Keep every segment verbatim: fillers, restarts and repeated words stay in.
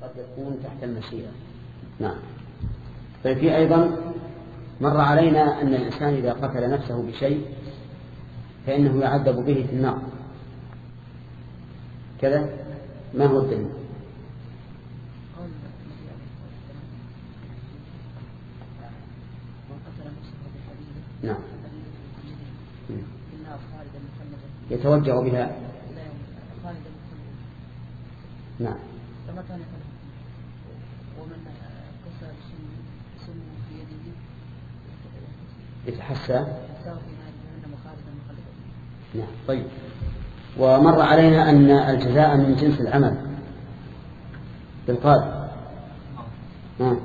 قد يكون تحت المشيئة. نعم. ففي أيضا مر علينا أن الإنسان إذا قتل نفسه بشيء فإنه يعذب به في النار كذا. ما هو الدليل؟ نعم. يتوجه بها. نعم. يتحسى. نعم. طيب. ومر علينا أن الجزاء من جنس العمل بالقادر. نعم.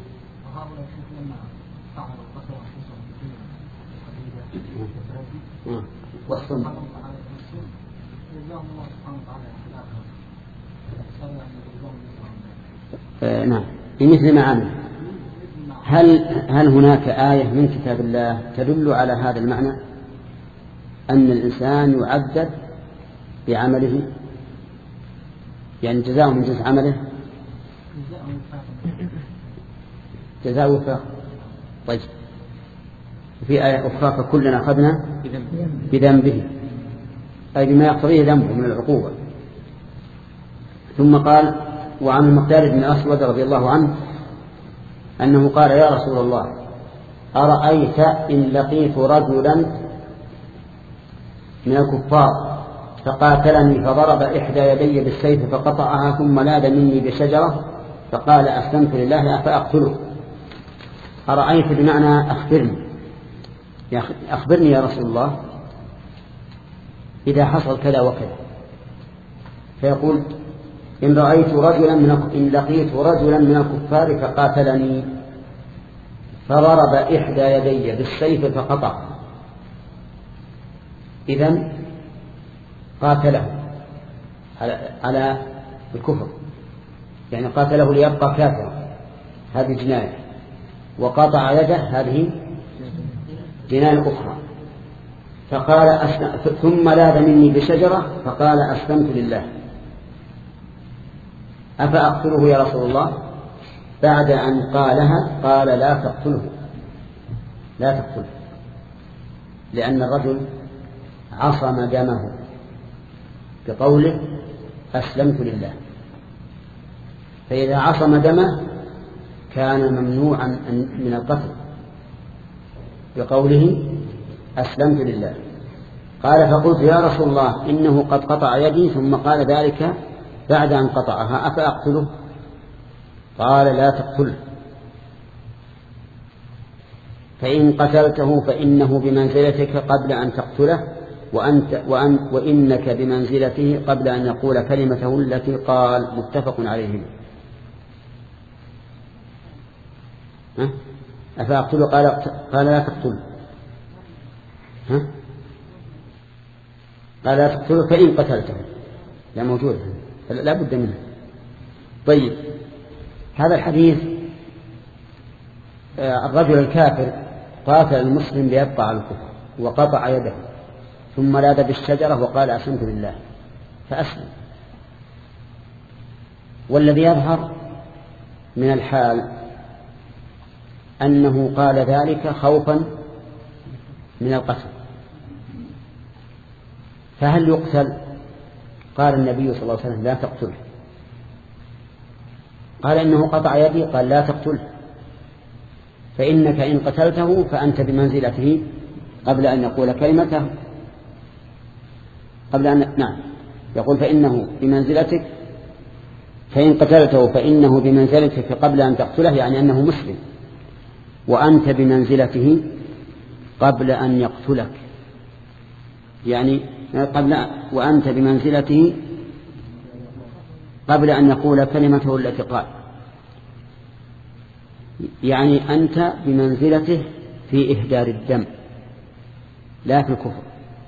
والصم. آه نعم بمثل ما عمل. هل هل هناك آية من كتاب الله تدل على هذا المعنى أن الإنسان يعذب بعمله يعني جزاء من جنس عمله؟ جزاء وفاق. طيب. في آية أخرى فكلنا أخذنا بذنبه أي بما يقتضيه ذنبه من العقوبة. ثم قال وعن المقدار بن أسود رضي الله عنه أنه قال يا رسول الله أرأيت إن لقيت رجلا من الكفار فقاتلني فضرب إحدى يدي بالسيف فقطعها ثم لاذ مني بشجرة فقال أسلمت لله فأقتله. أرأيت بمعنى أخبرني أخبرني يا رسول الله إذا حصل كذا وكذا. فيقول إن رأيت رجلا من إن لقيت رجلا من الكفار فقاتلني فضرب إحدى يدي بالسيف فقطع. إذن قاتله على, على الكفر يعني قاتله ليبقى كافرا هذه جناية. وقطع يده هذه جناية أخرى. فقال أسلم ثم لاذ مني بشجرة فقال أسلمت لله أفأقتله يا رسول الله؟ بعد أن قالها قال لا تقتله لا تقتله لأن الرجل عصم دمه بقوله أسلمت لله. فإذا عصم دمه كان ممنوعا من القتل بقوله أسلمت لله. قال فقلت يا رسول الله إنه قد قطع يدي ثم قال ذلك بعد أن قطعها أفأقتله؟ قال لا تقتله فإن قتلته فإنه بمنزلتك قبل أن تقتله وأنت وأن وإنك بمنزلته قبل أن يقول كلمته التي قال. متفق عليه. أفأقتله؟ قال قال لا تقتله. ها؟ قال لا تقتله فإن قتلته لا موجود لا بد منه. طيب. هذا الحديث الرجل الكافر قاتل المسلم ليبقى على الكفر وقطع يده ثم لاذ بالشجرة وقال أسلمت لله فأسلم. والذي يظهر من الحال أنه قال ذلك خوفا من القتل. فهل يقتل؟ قال النبي صلى الله عليه وسلم لا تقتله. قال إنه قطع يدي قال لا تقتله فإنك إن قتلته فأنت بمنزلته قبل أن يقول كلمته قبل أن نعم يقول فإنه بمنزلتك فإن قتلته فإنه بمنزلتك قبل أن تقتله يعني أنه مسلم وأنت بمنزلته قبل أن يقتلك يعني قبل وأنت بمنزلته قبل أن يقول كلمته التي قال يعني أنت بمنزلته في إهدار الدم لا في الكفر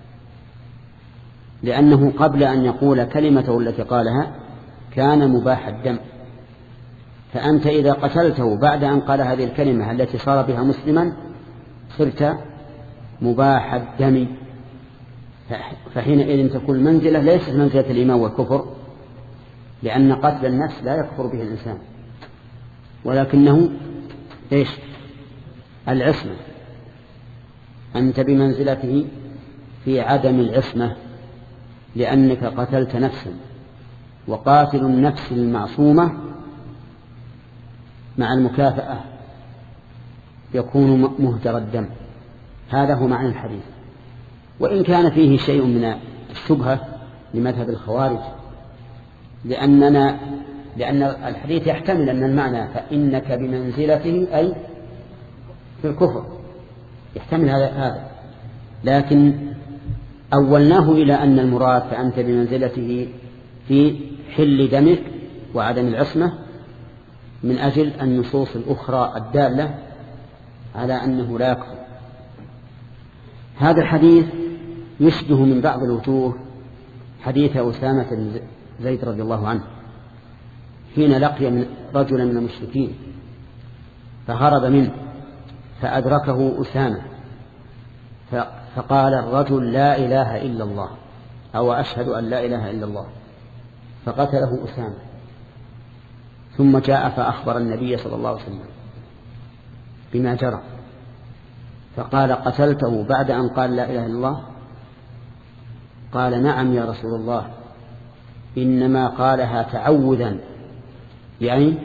لأنه قبل أن يقول كلمته التي قالها كان مباح الدم. فأنت إذا قتلته بعد أن قال هذه الكلمة التي صار بها مسلما صرت مباح الدم. فحينئذ تكون منزلة ليست منزلة الإيمان والكفر لأن قتل النفس لا يكفر به الإنسان، ولكنه إيش؟ العصمة. أنت بمنزلته في عدم العصمة، لأنك قتلت نفسا، وقاتل النفس المعصومة مع المكافأة يكون مهدر الدم. هذا هو معنى الحديث، وإن كان فيه شيء من الشبهة لمذهب الخوارج، لأننا لأن الحديث يحتمل أن المعنى فإنك بمنزلته أي في الكفر، يحتمل هذا، لكن أولناه إلى أن المراد فأنت بمنزلته في حل دمك وعدم العصمة، من أجل النصوص الأخرى الدالة على أنه لا يكفر. هذا الحديث يشبه من بعض الوجوه حديث أسامة بن زيد رضي الله عنه حين لقي من رجلا من المشركين فهرب منه فأدركه أسامة فقال الرجل لا إله إلا الله أو أشهد أن لا إله إلا الله، فقتله أسامة. ثم جاء فأخبر النبي صلى الله عليه وسلم بما جرى، فقال قتلته بعد أن قال لا إله إلا الله؟ قال نعم يا رسول الله، إنما قالها تعوذا، يعني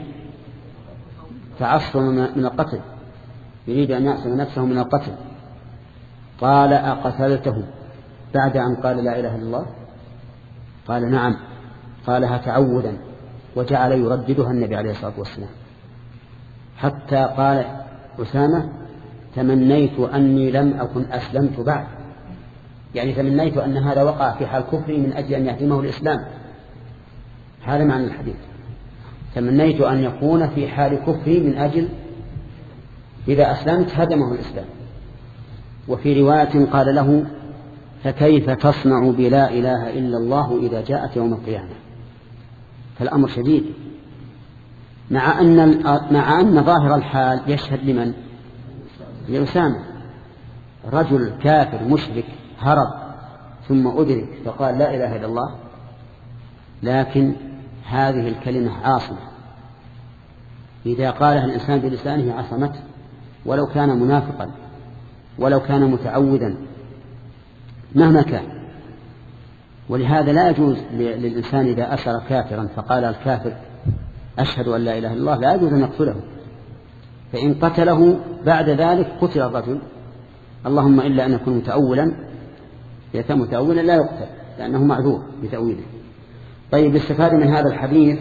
تعصم من القتل، يريد أن يعصم نفسه من القتل. قال أقتلته بعد أن قال لا إله إلا الله؟ قال نعم، قالها تعوذا، وجعل يرددها النبي عليه الصلاة والسلام، حتى قال أسامة تمنيت أني لم أكن أسلمت بعد، يعني تمنيت أن هذا وقع في حال كفري من أجل أن يهدمه الإسلام. هذا معنى الحديث، تمنيت أن يكون في حال كفري من أجل إذا أسلمت هدمه الإسلام. وفي رواية قال له فكيف تصنع بلا إله إلا الله إذا جاءت يوم القيامة؟ فالأمر شديد، مع أن, مع أن ظاهر الحال يشهد لمن؟ لأسامة، رجل كافر مشرك هرب ثم أدرك فقال لا إله إلا الله، لكن هذه الكلمة عاصمة، إذا قالها الإنسان بلسانه عصمته، ولو كان منافقا ولو كان متعوذا مهما كان. ولهذا لا يجوز للإنسان إذا أسر كافرا فقال الكافر أشهد أن لا إله إلا الله لا يجوز أن يقتله، فإن قتله بعد ذلك قتل الرجل، اللهم إلا أن يكون متأولا، إذا متأولا لا يقتل لأنه معذور بتأويله. طيب، استفاد من هذا الحديث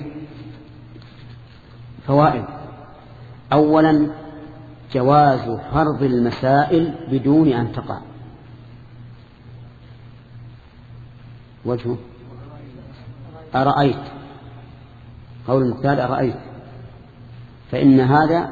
فوائد. أولا جواز فرض المسائل بدون أن تقع. وجهه أرأيت، قول المقتال أرأيت، فإن هذا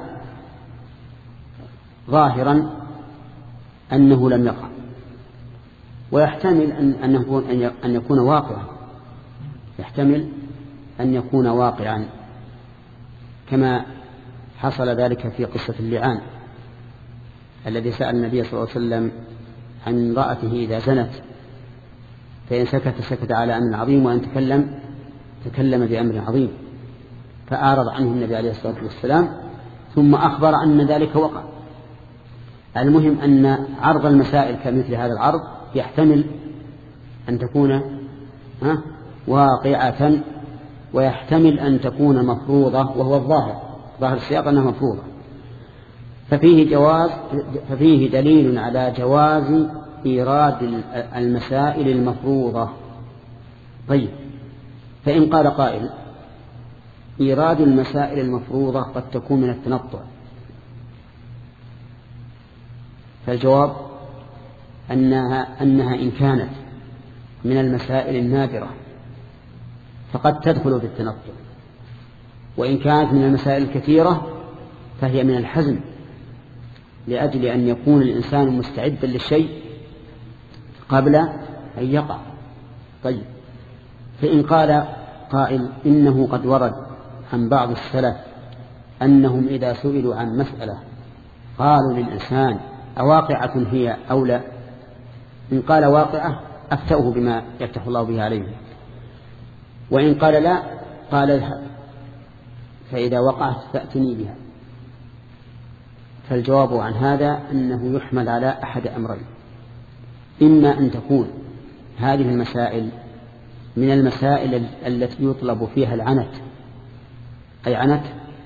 ظاهرا أنه لم يقع، ويحتمل أن أن يكون واقعا، يحتمل أن يكون واقعا كما حصل ذلك في قصة اللعان الذي سأل النبي صلى الله عليه وسلم عن امرأته إذا زنت، فإن سكت سكت على أمر عظيم، وإن تكلم تكلم بأمر عظيم، فأعرض عنه النبي عليه الصلاة والسلام ثم أخبر أن ذلك وقع. المهم أن عرض المسائل كمثل هذا العرض يحتمل أن تكون واقعة، ويحتمل أن تكون مفروضة، وهو الظاهر ظاهر السياق أنها مفروضة، ففيه جواز ففيه دليل على جواز إيراد المسائل المفروضة. طيب، فإن قال قائل إيراد المسائل المفروضة قد تكون من التنطع، فالجواب أنها, أنها إن كانت من المسائل النادرة فقد تدخل في التنطع، وإن كانت من المسائل الكثيرة فهي من الحزم، لأجل أن يكون الإنسان مستعدا للشيء قبل أن يقع. طيب، فإن قال قائل إنه قد ورد عن بعض السلف أنهم إذا سئلوا عن مسألة قالوا للإنسان أواقعة هي أو لا؟ إن قال واقعة أفتوه بما يفتح الله به عليه، وإن قال لا قال اذهب فإذا وقعت فأتني بها. فالجواب عن هذا أنه يحمل على أحد أمرين: إما أن تكون هذه المسائل من المسائل التي يطلب فيها العنت، أي عنت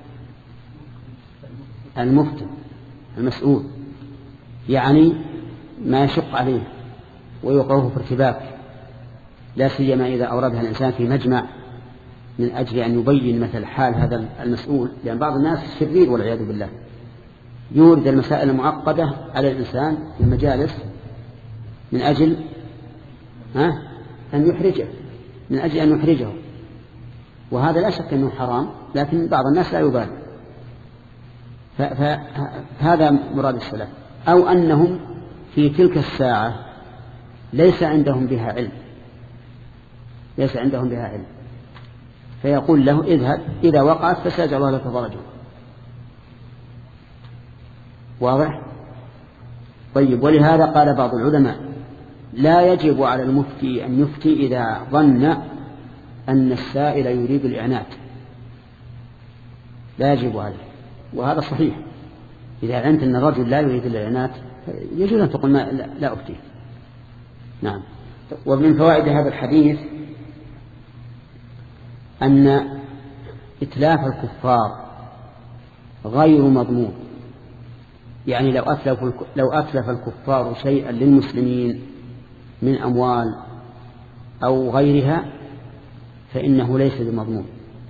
المفتي المسؤول، يعني ما يشق عليه ويوقعه في ارتباك، لا سيما إذا أوردها الإنسان في مجمع من أجل أن يبين مثل حال هذا المسؤول، لأن بعض الناس شرير والعياذ بالله يورد المسائل المعقدة على الإنسان في المجالس من أجل ها أن يحرجه من أجل أن يحرجه وهذا لا شك أنه حرام، لكن بعض الناس لا يبالي. فهذا مراد السلف. أو أنهم في تلك الساعة ليس عندهم بها علم ليس عندهم بها علم فيقول له اذهب، إذا وقعت فسيجعل الله لك فرجا. واضح؟ طيب. ولهذا قال بعض العلماء: لا يجب على المفتي أن يفتي إذا ظن أن السائل يريد الإعنات، لا يجب عليه. وهذا صحيح، إذا علمت أن الرجل لا يريد الإعنات يجوز أن تقول ما لا أفتي. نعم. ومن فوائد هذا الحديث أن إتلاف الكفار غير مضمون، يعني لو أتلف لو أتلف الكفار شيئا للمسلمين من أموال أو غيرها فإنه ليس بمضمون.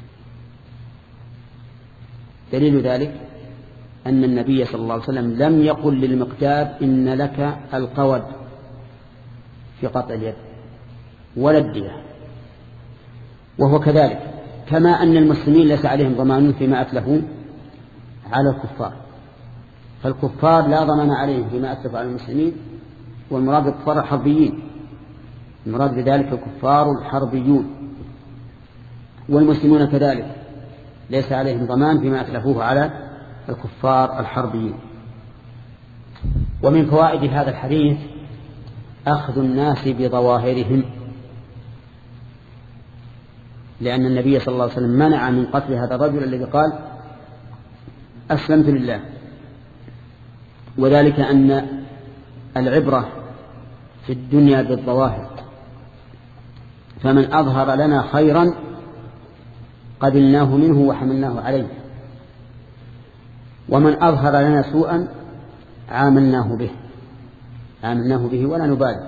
دليل ذلك أن النبي صلى الله عليه وسلم لم يقل للمقداد إن لك القود في قطع اليد ولا الدية، وهو كذلك، كما أن المسلمين ليس عليهم ضمان فيما أتلفوا على الكفار، فالكفار لا ضمان عليهم فيما أتلفوا على المسلمين، والمراد الكفار الحربيين، المراد بذلك الكفار الحربيون، والمسلمون كذلك ليس عليهم ضمان فيما أتلفوه على الكفار الحربيين. ومن فوائد هذا الحديث أخذ الناس بظواهرهم، لأن النبي صلى الله عليه وسلم منع من قتل هذا الرجل الذي قال أسلمت لله، وذلك أن العبرة في الدنيا بالظواهر، فمن أظهر لنا خيرا قبلناه منه وحملناه عليه، ومن أظهر لنا سوءا عاملناه به عاملناه به ولا نبالي.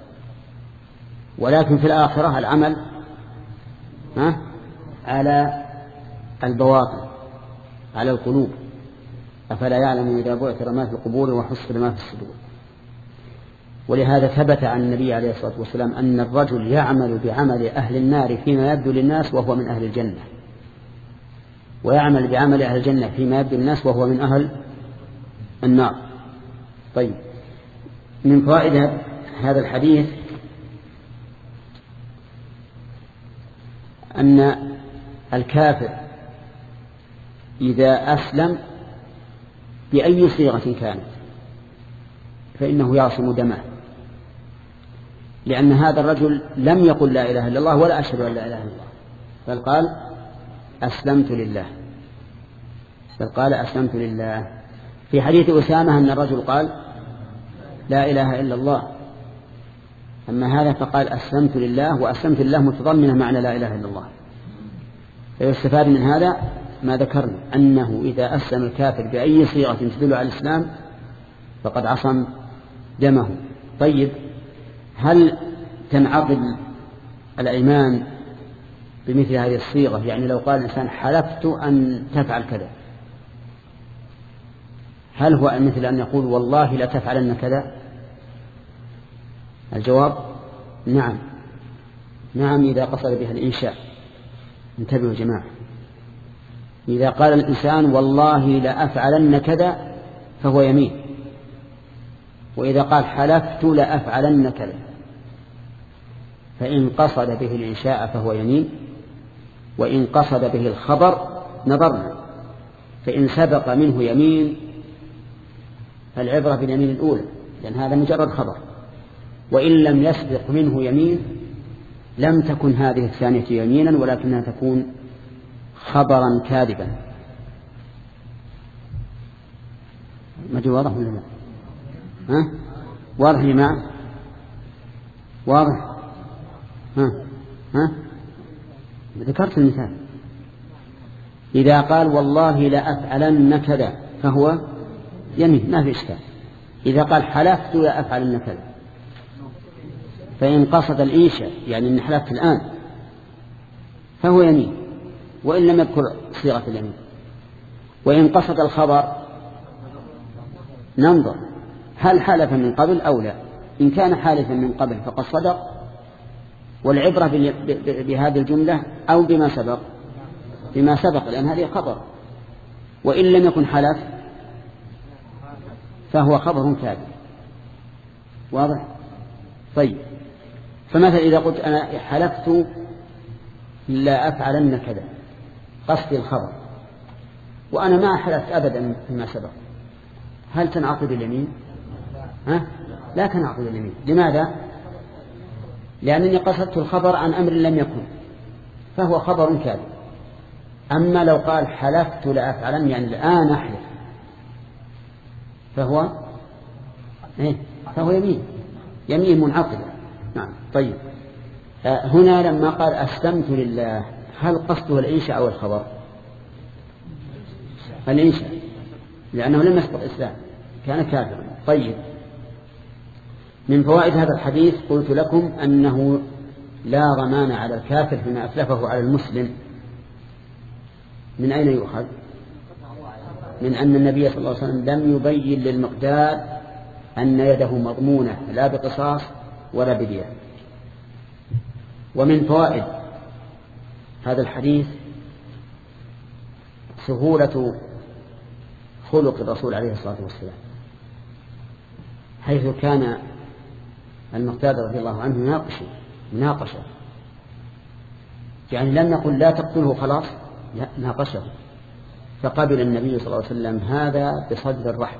ولكن في الآخرة العمل ها على البواطن، على القلوب. أفلا يعلم إذا بعثر ما في القبور وحصل ما في الصدور. ولهذا ثبت عن النبي عليه الصلاة والسلام أن الرجل يعمل بعمل أهل النار فيما يبدو للناس وهو من أهل الجنة، ويعمل بعمل أهل الجنة فيما يبدو للناس وهو من أهل النار. طيب. من فوائد هذا الحديث أن الكافر إذا أسلم بأي صيغة كانت فإنه يعصم دمه، لأن هذا الرجل لم يقل لا إله إلا الله ولا أشهد أن لا إله إلا الله، بل قال أسلمت لله بل قال أسلمت لله. في حديث أسامة أن الرجل قال لا إله إلا الله، أما هذا فقال أسلمت لله، وأسلمت لله متضمنة معنى لا إله إلا الله. فيستفاد من هذا ما ذكرنا، أنه إذا أسلم الكافر بأي صيغة تدل على الإسلام فقد عصم دمه. طيب، هل تنعقد الأيمان بمثل هذه الصيغة؟ يعني لو قال الإنسان حلفت أن تفعل كذا، هل هو مثل أن يقول والله لا تفعلن كذا؟ الجواب نعم نعم إذا قصد بها الإنشاء. انتبهوا يا جماعة، إذا قال الإنسان والله لا أفعلن كذا فهو يمين، وإذا قال حلفت لا أفعلن كذا فإن قصد به الإنشاء فهو يمين، وإن قصد به الخبر نظرنا، فإن سبق منه يمين فالعبرة باليمين الأولى لأن هذا مجرد خبر، وإن لم يسبق منه يمين لم تكن هذه الثانية يمينا ولكنها تكون خبرا كاذبا. ما جاء واضح ولا لا؟ ها؟ واضح يا جماعة؟ واضح؟ ها؟ ها؟ ذكرت المثال. إذا قال والله لأفعلن كذا فهو يمين، ما في إشكال. إذا قال حلفت لأفعلن كذا، فإن قصد الإنشاء يعني إن حلفت الآن فهو يمين، وإن لم يذكر صيغة اليمين. وإن قصد الخبر ننظر هل حلف من قبل أو لا. إن كان حالفا من قبل فقد صدق، والعبرة بهذه الجملة أو بما سبق، بما سبق لأن هذه خبر. وإن لم يكن حلف فهو خبر كاذب. واضح؟ طيب، فمثلا إذا قلت أنا حلفت لا أفعلن كذا، قصدي الخبر، وأنا ما حلفت أبدا فيما سبق، هل تنعقد اليمين؟ ها؟ لا تنعقد اليمين. لماذا؟ لأنني قصدت الخبر عن أمر لم يكن، فهو خبر كاذب. أما لو قال حلفت لأفعلن يعني الآن أحلف، فهو إيه؟ فهو يمين، يمين منعقدة. نعم. طيب، هنا لما قال أسلمت لله، هل قصده الإنشاء أو الخبر؟ الإنشاء، لأنه لم يسبق إسلام، كان كافرا. طيب، من فوائد هذا الحديث قلت لكم أنه لا ضمان على الكافر فيما أتلفه على المسلم. من أين يؤخذ؟ من أن النبي صلى الله عليه وسلم لم يبين للمقداد أن يده مضمونة لا بقصاص ولا بدية. ومن فوائد هذا الحديث سهولة خلق الرسول عليه الصلاة والسلام، حيث كان المقداد رضي الله عنه يناقشه مناقشة، يعني لم نقل لا تقتله خلاص، لا، ناقشه، فقبل النبي صلى الله عليه وسلم هذا بصدر الرحب.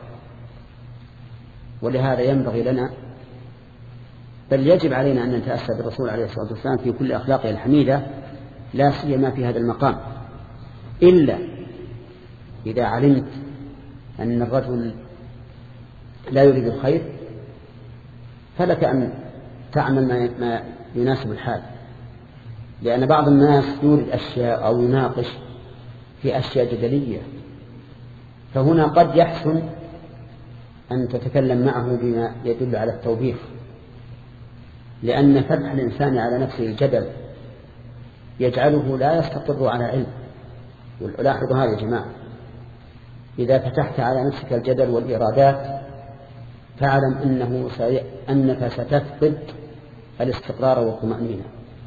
ولهذا ينبغي لنا، بل يجب علينا أن نتأسى بالرسول عليه الصلاة والسلام في كل أخلاقه الحميدة، لا سيما في هذا المقام، إلا إذا علمت أن الرجل لا يريد الخير فلك أن تعمل ما يناسب الحال. لأن بعض الناس يورد أشياء أو يناقش في أشياء جدلية، فهنا قد يحسن أن تتكلم معه بما يدل على التوبيخ، لأن فتح الإنسان على نفسه الجدل يجعله لا يستقر على علم. ولاحظوا هذا يا جماعة، إذا فتحت على نفسك الجدل والإرادات فاعلم أنه سي... أنك ستفقد الاستقرار والطمأنينة،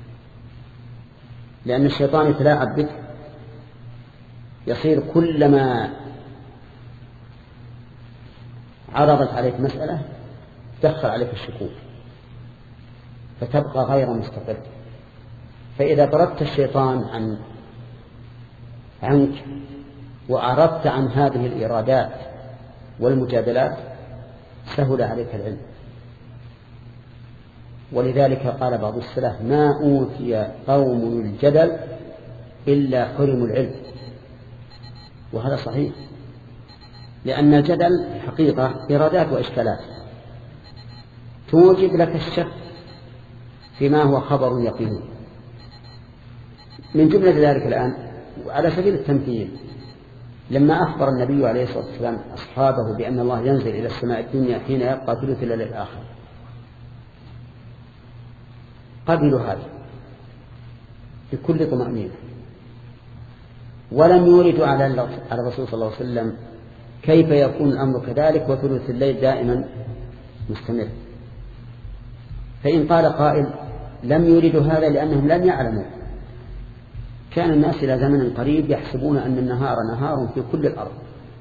لأن الشيطان يتلاعب بك، يصير كلما عرضت عليك مسألة تدخل عليك الشكوك فتبقى غير مستقر. فإذا طردت الشيطان عن عنك وأعرضت عن هذه الإرادات والمجادلات سهل عليك العلم. ولذلك قال بعض السلف ما أوتي قوم الجدل إلا حرموا العلم، وهذا صحيح، لأن الجدل حقيقة إرادات وإشكالات توجب لك الشك فيما هو خبر يقين. من جملة ذلك الآن على سبيل التمثيل، لما أخبر النبي عليه الصلاة والسلام أصحابه بأن الله ينزل إلى السماء الدنيا حين يبقى ثلث الليل الآخر، قبلوا هذا بكل طمأنينة، ولم يوردوا على على الرسول صلى الله عليه وسلم كيف يكون الأمر كذلك وثلث الليل دائما مستمر. فإن قال قائل لم يوردوا هذا لأنهم لم يعلموا، كان الناس إلى زمن قريب يحسبون أن النهار نهار في كل الأرض،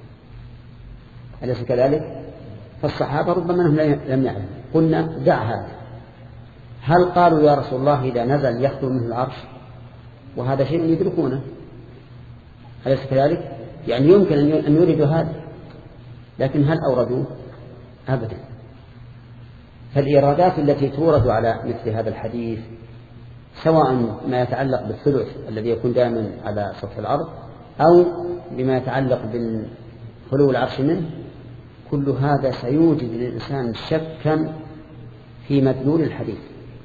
أليس كذلك؟ فالصحابة ربما أنهم لم يعلموا. قلنا دع هذا. هل قالوا يا رسول الله إذا نزل يخطو منه العرش؟ وهذا شيء يدركونه، أليس كذلك؟ يعني يمكن أن يوردوا هذا، لكن هل أوردوه؟ أبدا. فالإرادات التي تورد على مثل هذا الحديث سواء ما يتعلق بالثلث الذي يكون دائما على سطح الأرض أو بما يتعلق بالخلو العرش منه، كل هذا سيوجد للإنسان شكا في مدلول الحديث.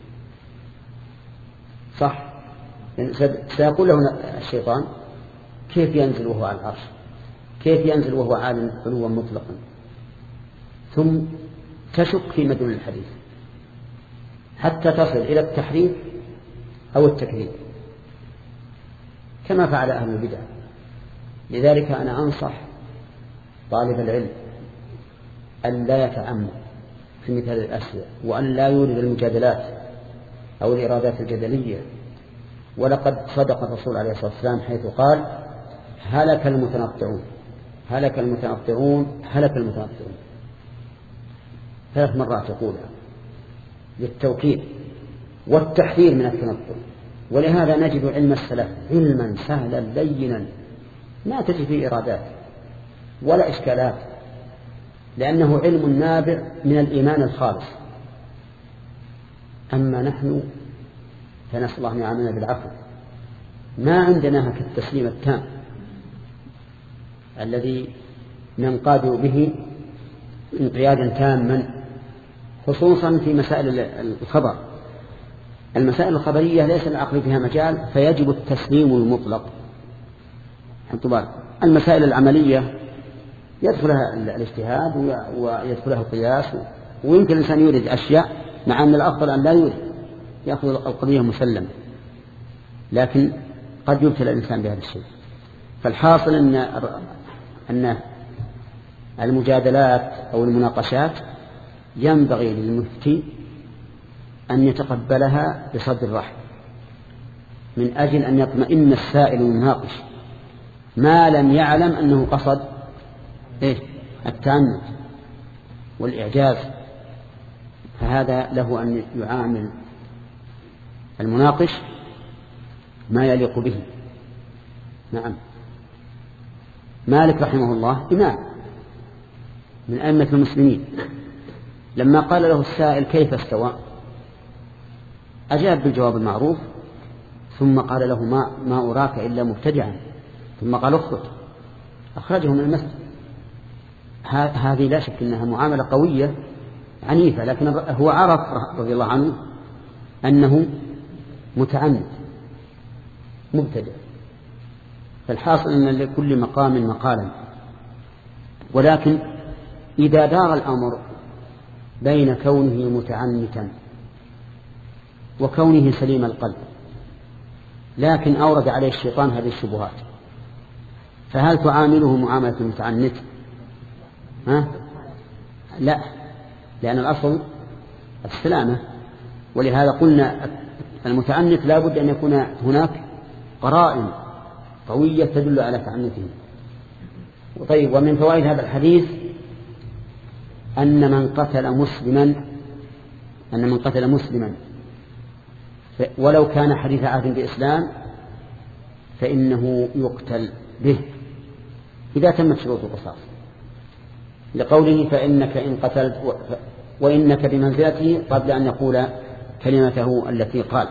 صح؟ سيقول له الشيطان كيف ينزل وهو على العرش؟ كيف ينزل وهو عالٍ علوا مطلقا؟ ثم تشك في مدلول الحديث حتى تصل إلى التحريف أو التكذيب كما فعل أهل البدع. لذلك أنا أنصح طالب العلم أن لا يتعمد في مثل الأشياء، وأن لا يورد المجادلات أو الإرادات الجدلية. ولقد صدق الرسول عليه الصلاة والسلام حيث قال هلك المتنطعون هلك المتنطعون هلك المتنطعون ثلاث مرات يقولها للتوكيد والتحذير من التنطع. ولهذا نجد علم السلف علما سهلا لينا ما تجد فيه إرادات ولا إشكالات، لأنه علم نابع من الإيمان الخالص. أما نحن فنسأل الله أن يعاملنا بالعفو، ما عندنا هك التسليم التام الذي ننقاد به انقيادا تاما، خصوصا في مسائل الخبر. المسائل الخبرية ليس العقل فيها مجال، فيجب التسليم المطلق. المسائل العملية يدخلها الاجتهاد ويدخلها القياس، ويمكن الإنسان يورد أشياء مع أن الأفضل أن لا يورد، يأخذ القضية مسلمة، لكن قد يبتلى الإنسان بهذا الشيء. فالحاصل أن أن المجادلات أو المناقشات ينبغي للمفتي أن يتقبلها بصدر رحب، من أجل أن يطمئن السائل المناقش ما لم يعلم أنه قصد إيه؟ التعنت والإعجاز. فهذا له أن يعامل المناقش ما يليق به. نعم. مالك رحمه الله إمام من أئمة المسلمين، لما قال له السائل كيف استوى أجاب بالجواب المعروف، ثم قال له ما, ما أراك إلا مبتدعا، ثم قال اخرج، أخرجه من المسجد. هذه لا شك أنها معاملة قوية عنيفة، لكن هو عرف رضي الله عنه أنه متعمد مبتدع. فالحاصل أن لكل مقام مقالا، ولكن إذا دار الأمر بين كونه متعنتا وكونه سليم القلب، لكن أورد عليه الشيطان هذه الشبهات، فهل تعامله معاملة المتعنت؟ ها؟ لا، لأن الأصل السلامة. ولهذا قلنا المتعنت لا بد أن يكون هناك قرائن قوية تدل على تعنته. طيب، ومن فوائد هذا الحديث أن من قتل مسلما أن من قتل مسلما ولو كان حديث عهد بإسلام فإنه يقتل به إذا تمت شروط القصاص، لقوله فإنك إن قتلت وإنك بمنزلته قبل أن يقول كلمته التي قال،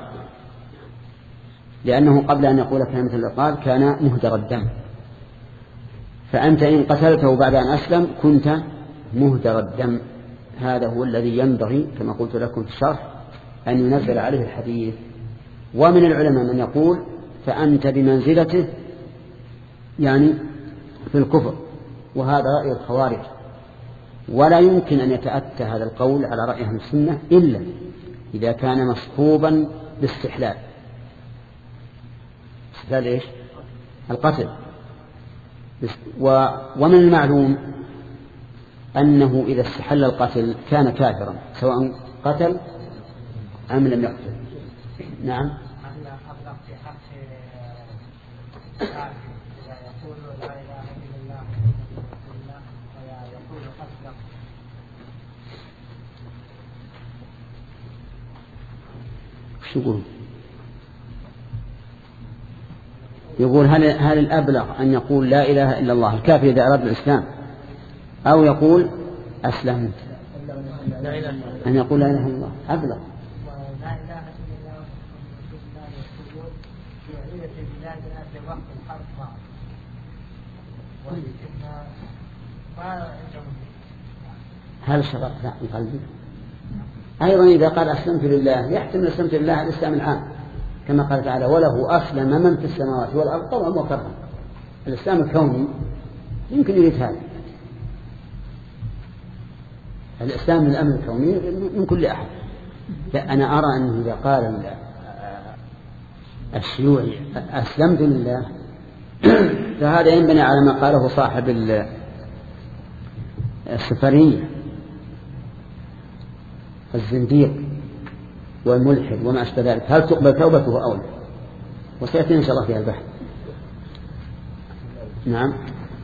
لأنه قبل أن يقول كلمة التي قال كان مهدر الدم، فأنت إن قتلته بعد أن أسلم كنت مهدر الدم. هذا هو الذي ينبغي كما قلت لكم في الشرح أن ينزل عليه الحديث. ومن العلماء من يقول فأنت بمنزلته يعني في الكفر، وهذا رأي الخوارج، ولا يمكن أن يتأتى هذا القول على رأي أهل السنة إلا إذا كان مصحوبا باستحلال. استحلال إيش؟ القتل. ومن المعلوم أنه إذا استحل القتل كان كافرا سواء قتل أم لم يقتل. نعم. شو يقول؟ يقول هل هل الأبلغ أن يقول لا إله إلا الله الكافر إذا أراد الإسلام، أو يقول أسلمت؟ أن يقول لا إله إلا الله أبلغ. هل شرط لا من قلبي؟ أيضا إذا قال أسلمت لله يحتمل أسلمت لله الإسلام العام كما قال تعالى وله أسلم من في السماوات والأرض طوعا وكرها. الإسلام الكوني يمكن يريد هذا، الإسلام الأمر الكوني من كل أحد. لا أنا أرى أنه إذا قال الشيوعي أسلمت لله فهذا ينبني على ما قاله صاحب السفرية الزنديق والملحد وما أشبه ذلك، هل تقبل توبته أو لا؟ وسيأتي إن شاء الله فيها البحث. نعم.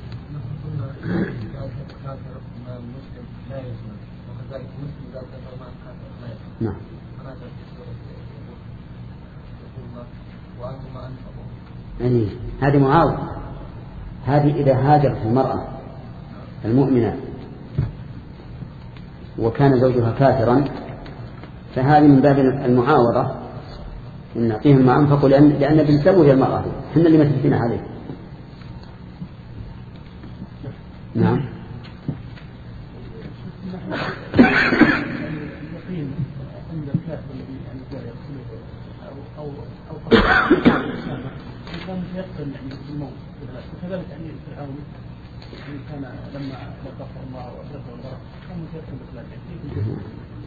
نعم. يعني هذه معاوضة، هذه إذا هاجرت المرأة المؤمنة وكان زوجها كافرا فهذه من باب المعاوضة إن نعطيهم ما أنفقوا لأن, لأن بنسوي المرأة حنا اللي متفقين عليه. نعم. وكذلك يعني فرعون كان لما وقف الله وأشركه الله كان متيقن بالإسلام.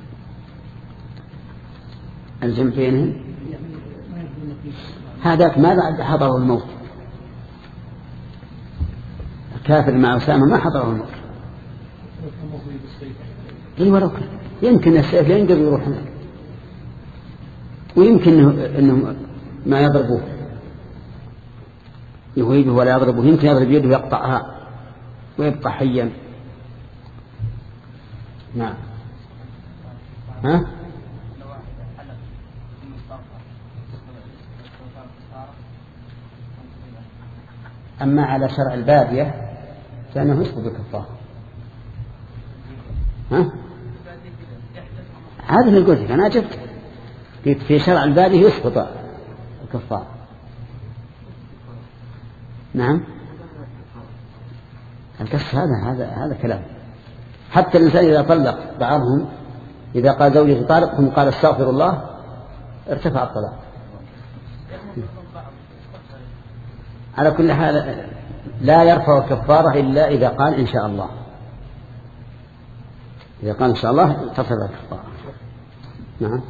الجمع بينهم هذاك ما بعد حضره الموت، الكافر مع أسامة ما حضره الموت. اي ولو كان يمكن السيف ينقض ويروح هناك، ويمكن إنه, إنه ما يضربوه يهيبه ولا يضربه، يمكن يضرب يده ويقطعها ويبقى حيا. نعم. ها؟ أما على شرع البادية فإنه يسقط الكفار. ها؟ هذا اللي قلت أنا جبت في شرع البادية يسقط الكفار. نعم. الكف هذا هذا هذا كلام. حتى الإنسان إذا طلق بعضهم إذا قال زوجي طارق ثم قال استغفر الله ارتفع الطلاق. على كل حال لا يرفع الكفارة إلا إذا قال إن شاء الله، إذا قال إن شاء الله ترفع الكفارة. نعم.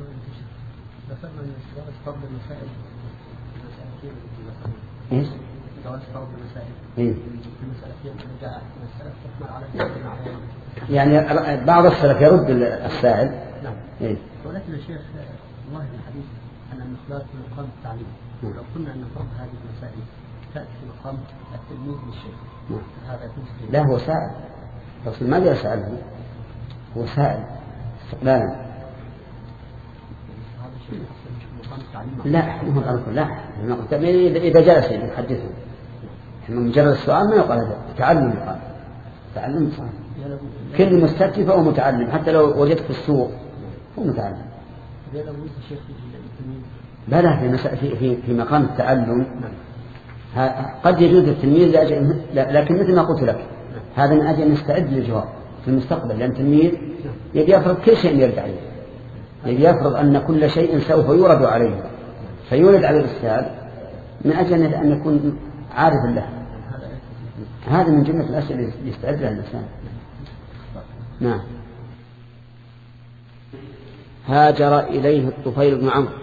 إيش؟ إيه؟ يعني بعض السلف يرد السائل. نعم. إيه؟ ولكن يا شيخ الله الحديث عن المخلاص في مقام التعليم، لو قلنا أن فرض هذه المسائل تأتي في مقام التلميذ للشيخ هذا يكون. لا هو سائل، الرسول ما جاء سأله، هو سائل استقلالا. لا مو الأمر لا إذا جلس يحدثه مجرد السؤال ما يقال هذا تعلم، يقال تعلم صح. كل مستفتي فهو متعلم، حتى لو وجدت في السوق هو متعلم. بلى في في في مقام التعلم قد يجوز التلميذ لأجل، لكن مثل ما قلت لك هذا من أجل نستعد للجواب في المستقبل، لأن التلميذ يبي يفرض كل شيء يرد عليه، يبي يفرض أن كل شيء سوف يورد عليه فيولد على الأستاذ من أجل أن يكون عارفا له. هذا من جملة الأشياء اللي يستعد لها الإنسان. نعم. هاجر إليه الطفيل بن عمرو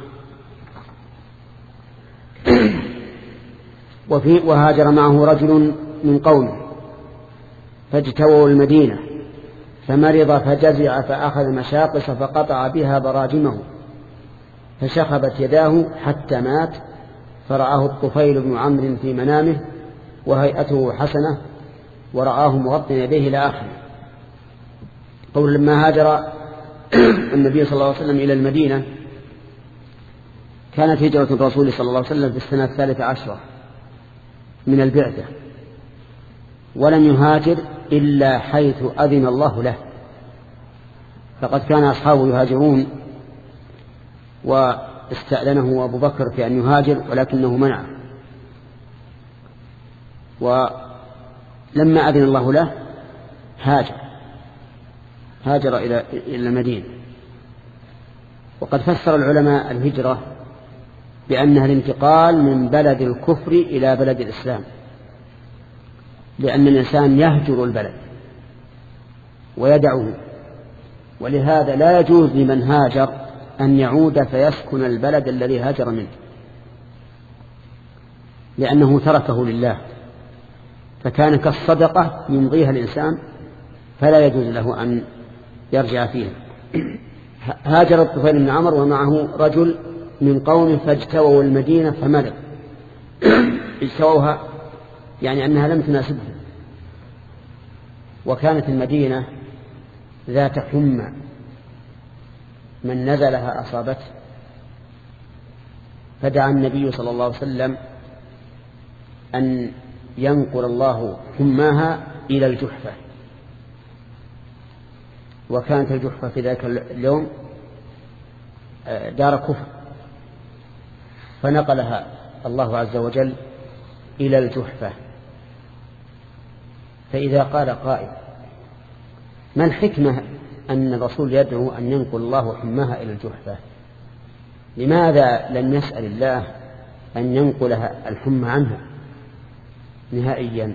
وفي وهاجر معه رجل من قومه فاجتووا المدينة فمرض فجزع فأخذ مشاقص فقطع بها براجمه فشخبت يداه حتى مات، فرآه الطفيل بن عمرو في منامه وهيئته حسنة ورآه مغطيا يديه إلى آخره. قول لما هاجر النبي صلى الله عليه وسلم إلى المدينة كانت هجرة الرسول صلى الله عليه وسلم في السنة الثالثة عشرة من البعثة، ولم يهاجر إلا حيث أذن الله له، فقد كان أصحابه يهاجرون واستأذنه أبو بكر في أن يهاجر ولكنه منع، لما أذن الله له هاجر هاجر إلى إلى المدينة. وقد فسر العلماء الهجرة بأنها الانتقال من بلد الكفر إلى بلد الإسلام، لأن الإنسان يهجر البلد ويدعه، ولهذا لا يجوز لمن هاجر أن يعود فيسكن البلد الذي هاجر منه، لأنه تركه لله، فكان كالصدقة يمضيها الإنسان فلا يجوز له أن يرجع فيها. هاجر الطفيل بن عمرو ومعه رجل من قوم فاجتووا المدينة فملك اجتووها يعني أنها لم تناسبهم، وكانت المدينة ذات حمى من نزلها أصابته، فدعا النبي صلى الله عليه وسلم أن ينقل الله حماها إلى الجحفة. وكانت الجحفة في ذاك اليوم دار كفر، فنقلها الله عز وجل إلى الجحفة. فإذا قال قائل ما الحكمة أن الرسول يدعو أن ينقل الله حماها إلى الجحفة، لماذا لم يسأل الله أن ينقلها الحمى عنها نهائيا؟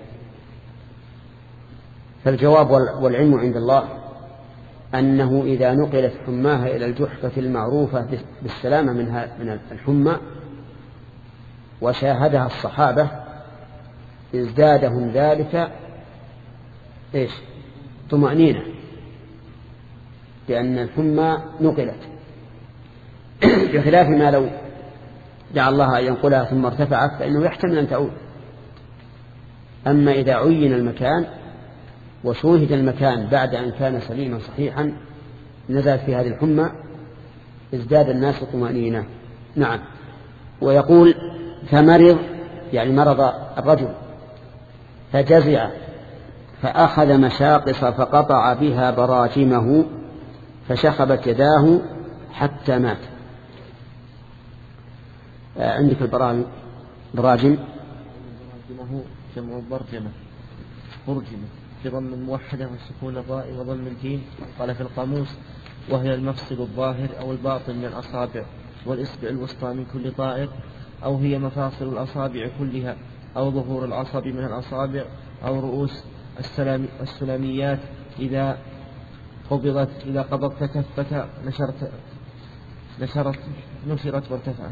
فالجواب والعلم عند الله أنه إذا نقلت حماها إلى الجحفة المعروفة بالسلامة منها من الحمى وشاهدها الصحابة ازدادهم ذلك إيش؟ طمأنينة، لأن الحمى نقلت، بخلاف ما لو دعا الله أن ينقلها ثم ارتفعت فإنه يحتمل أن تعود. أما إذا عين المكان وشوهد المكان بعد أن كان سليما صحيحا نزلت في هذه الحمى ازداد الناس طمأنينة. نعم. ويقول فمرض يعني مرض الرجل فجزع فأخذ مشاقص فقطع بها براجمه فشخبت يداه حتى مات. عندك البراجم براجم جمع برجمة برجمة بضم الموحدة والسكون الراء وضم الجيم. قال في القاموس وهي المفصل الظاهر أو الباطن من الأصابع والإصبع الوسطى من كل طائر، أو هي مفاصل الأصابع كلها، أو ظهور العصب من الأصابع، أو رؤوس السلاميات إذا قبضت إذا قبضت كفة نشرت نشرت نشرت وارتفعت.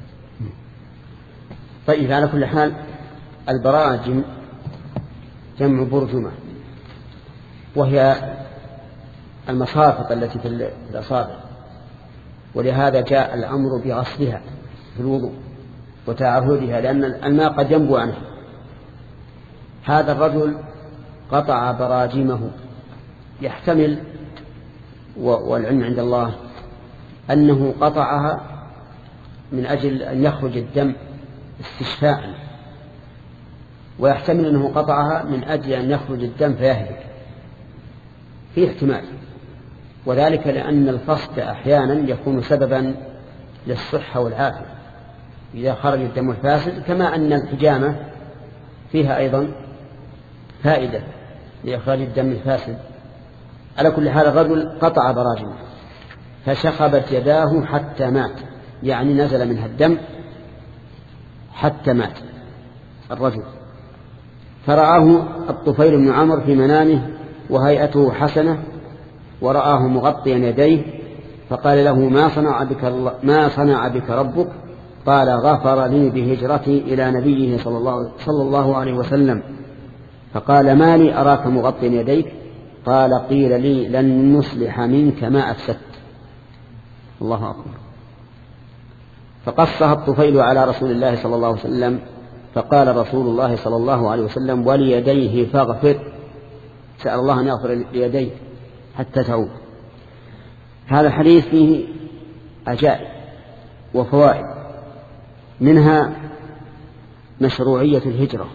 طيب على كل حال البراجم جمع برجمة، وهي المصافط التي في الأصابع، ولهذا جاء الأمر بغسلها في الوضوء وتعهدها لأن الماء قد ينبو عنها. هذا الرجل قطع براجمه، يحتمل والعلم عند الله أنه قطعها من أجل أن يخرج الدم استشفاء، ويحتمل أنه قطعها من أجل أن يخرج الدم فيهلك، في احتمال، وذلك لأن الفصد أحيانا يكون سببا للصحة والعافية إذا خرج الدم الفاسد، كما أن الحجامة فيها أيضا فائدة لإخراج الدم الفاسد. على كل حال الرجل قطع براجمه فشخبت يداه حتى مات، يعني نزل منها الدم حتى مات الرجل. فرآه الطفيل بن عمرو في منامه وهيئته حسنة ورآه مغطيا يديه، فقال له ما صنع بك, ما صنع بك ربك؟ قال غفر لي بهجرتي إلى نبيه صلى الله, صلى الله عليه وسلم. فقال ما لي أراك مغطيا يديك؟ قال قيل لي لن نصلح منك ما أفسدت. الله أكبر. فقصها الطفيل على رسول الله صلى الله عليه وسلم، فقال رسول الله صلى الله عليه وسلم وليديه فاغفر، سأل الله أن يغفر ليديه حتى تعود. هذا الحديث فيه عجائب وفوائد، منها مشروعية الهجرة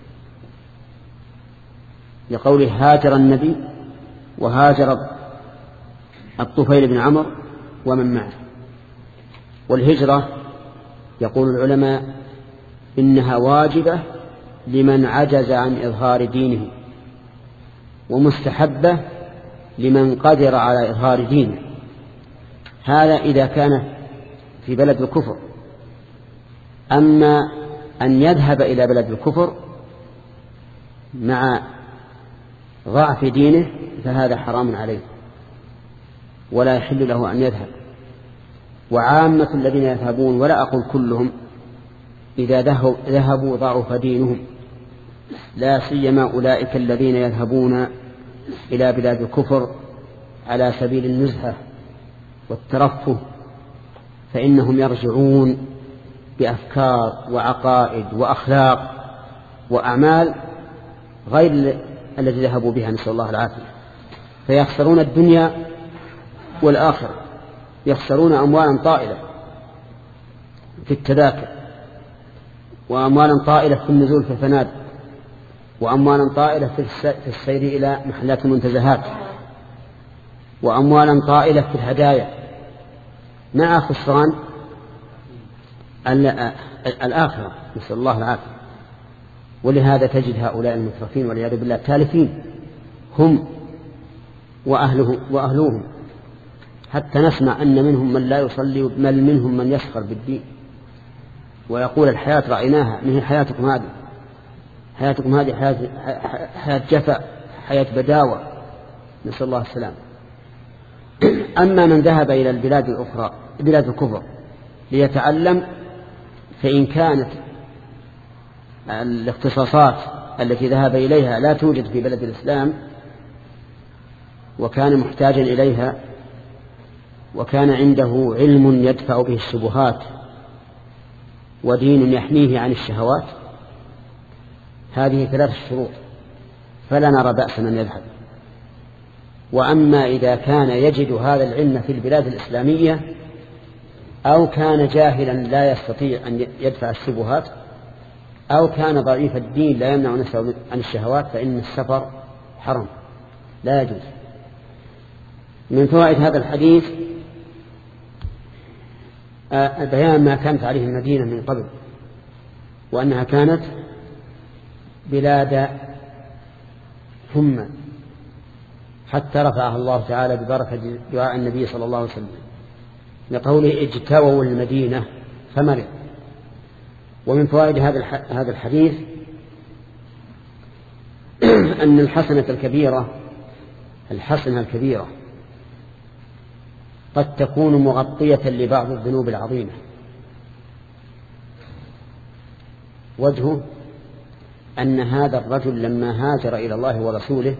لقوله هاجر النبي وهاجر الطفيل بن عمرو ومن معه. والهجرة يقول العلماء إنها واجبة لمن عجز عن إظهار دينه ومستحبة لمن قدر على إظهار دينه. هذا إذا كان في بلد الكفر. أما أن يذهب إلى بلد الكفر مع ضعف دينه فهذا حرام عليه ولا يحل له أن يذهب. وعامة الذين يذهبون، ولا أقول كلهم، إذا ذهبوا ضعف دينهم، لا سيما أولئك الذين يذهبون إلى بلاد الكفر على سبيل النزهة والترفه، فإنهم يرجعون بأفكار وعقائد وأخلاق وأعمال غير التي ذهبوا بها، نسأل الله العافية، فيخسرون الدنيا والآخرة. يخسرون أموالا طائلة في التذاكر، وأموالا طائلة في النزول في الفنادق، وأموالا طائلة في السير إلى محلات المنتزهات، وأموالا طائلة في الهدايا، مع خسران الآخرة، نسأل الله العافية. ولهذا تجد هؤلاء المترفين والعياذ بالله تالفين هم وأهله وأهلوهم، حتى نسمع أن منهم من لا يصلي، بل منهم من يسخر بالدين ويقول الحياة رأيناها، من هي حياتكم هذه؟ حياتكم هذه حياة, حياة جفا، حياة بداوة، نسأل الله السلام. أما من ذهب إلى البلاد الأخرى، بلاد الكفر، ليتعلم، فإن كانت الاختصاصات التي ذهب إليها لا توجد في بلد الإسلام وكان محتاجا إليها، وكان عنده علم يدفع به الشبهات ودين يحميه عن الشهوات، هذه ثلاث شروط، فلا نرى بأسا أن يذهب. وأما إذا كان يجد هذا العلم في البلاد الإسلامية أو كان جاهلا لا يستطيع أن يدفع الشبهات أو كان ضعيف الدين لا يمنع نفسه عن الشهوات، فإن السفر حرام لا يجوز. من فوائد هذا الحديث بيان ما كانت عليه المدينة من قبل، وأنها كانت بلاد ثم حتى رفعها الله تعالى ببركة دعاء النبي صلى الله عليه وسلم لقوله اجتووا المدينة فمرض. ومن فوائد هذا الحديث أن الحسنة الكبيرة الحسنة الكبيرة قد تكون مغطية لبعض الذنوب العظيمة. وجهه أن هذا الرجل لما هاجر إلى الله ورسوله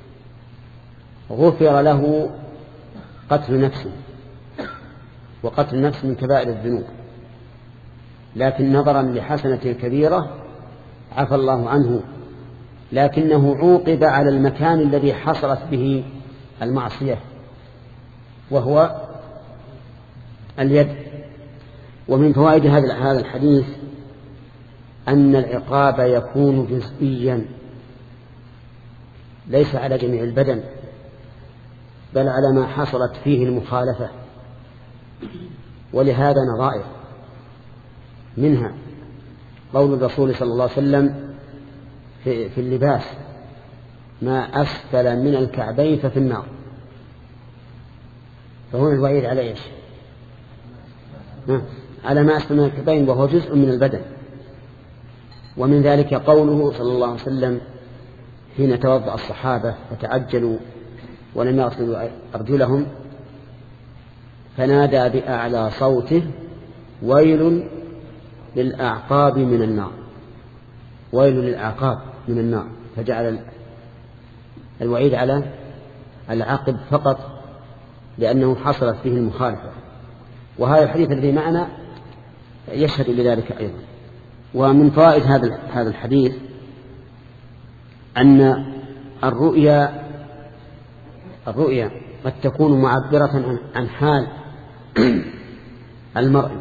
غفر له قتل نفسه، وقتل النفس من كبائر الذنوب، لكن نظرا لحسنة الكبيرة عفى الله عنه، لكنه عوقب على المكان الذي حصلت به المعصية وهو اليد. ومن فوائد هذا الحديث أن العقاب يكون جزئيا ليس على جميع البدن، بل على ما حصلت فيه المخالفة. ولهذا نظائر، منها قول الرسول صلى الله عليه وسلم في, في اللباس ما أسفل من الكعبين ففي النار، فهنا الوعيد على إيش؟ على ما أسفل من الكعبين وهو جزء من البدن. ومن ذلك قوله صلى الله عليه وسلم حين توضأ الصحابة فتعجلوا ولم يغسلوا أرجلهم فنادى بأعلى صوته ويل للأعقاب من النار، ويل للأعقاب من النار، فجعل الوعيد على العقب فقط لأنه حصلت فيه المخالفة. وهذا الحديث الذي معنا يشهد لذلك أيضا. ومن فوائد هذا هذا الحديث أن الرؤيا الرؤيا قد تكون معبرة عن حال المرء،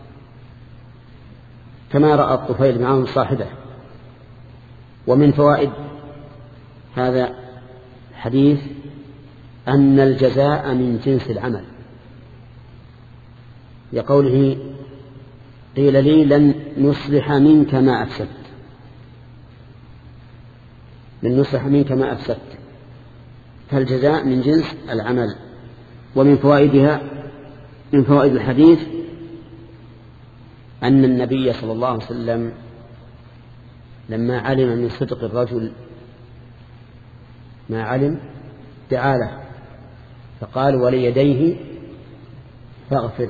كما رأى الطفيل معه صاحبه. ومن فوائد هذا الحديث أن الجزاء من جنس العمل، لقوله قيل لي لن نصلح منك ما أفسدت، لن نصلح منك ما أفسدت، فالجزاء من جنس العمل. ومن فوائدها من فوائد الحديث أن النبي صلى الله عليه وسلم لما علم من صدق الرجل ما علم دعا له فقال وليديه فاغفر.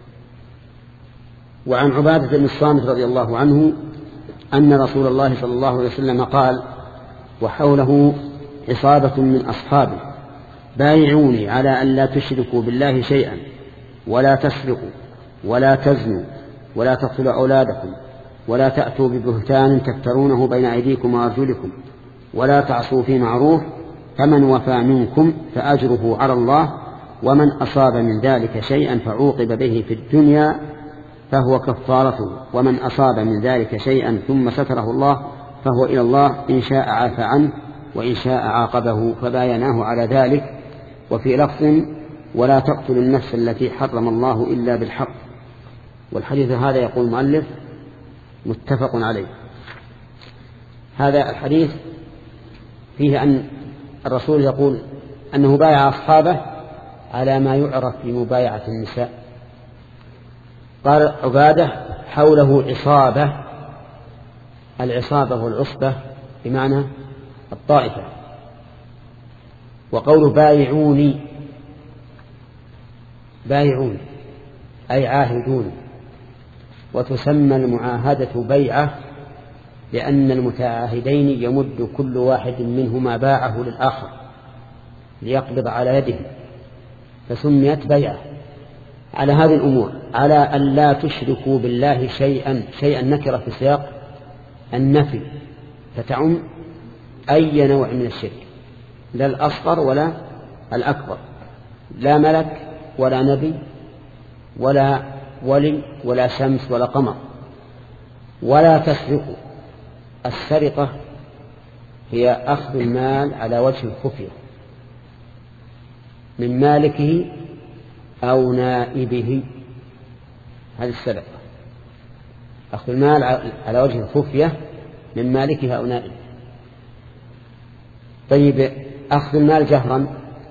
وعن عبادة بن الصامت رضي الله عنه أن رسول الله صلى الله عليه وسلم قال وحوله عصابة من أصحابه بايعوني على أن لا تشركوا بالله شيئا ولا تسرقوا ولا تزنوا ولا تقتلوا أولادكم ولا تأتوا ببهتان تفترونه بين أيديكم وأرجلكم ولا تعصوا في معروف فمن وفى منكم فأجره على الله ومن أصاب من ذلك شيئا فعوقب به في الدنيا فهو كفارته ومن أصاب من ذلك شيئا ثم ستره الله فهو إلى الله إن شاء عفى عنه وإن شاء عاقبه فبايناه على ذلك. وفي لفظ ولا تقتلوا النفس التي حرم الله إلا بالحق. والحديث هذا يقول المؤلف متفق عليه. هذا الحديث فيه أن الرسول يقول أنه بايع أصحابه على ما يعرف في مبايعة النساء. قال عبادة حوله عصابة، العصابة والعصبة بمعنى الطائفة. وقول بايعوني بايعون أي عاهدون. وتسمى المعاهدة بيعة لأن المتعاهدين يمد كل واحد منهما باعه للآخر ليقبض على يده فسميت بيعة. على هذه الأمور على أن لا تشركوا بالله شيئا، شيئا نكرة في سياق النفي فتعم أي نوع من الشرك، لا الأصغر ولا الأكبر، لا ملك ولا نبي ولا ولي ولا شمس ولا قمر. ولا تسرقوا. السرقة هي أخذ المال على وجه الخفية من مالكه أو نائبه، هذه السرقة، أخذ المال على وجه الخفية من مالكه أو نائبه. طيب أخذ المال جهرا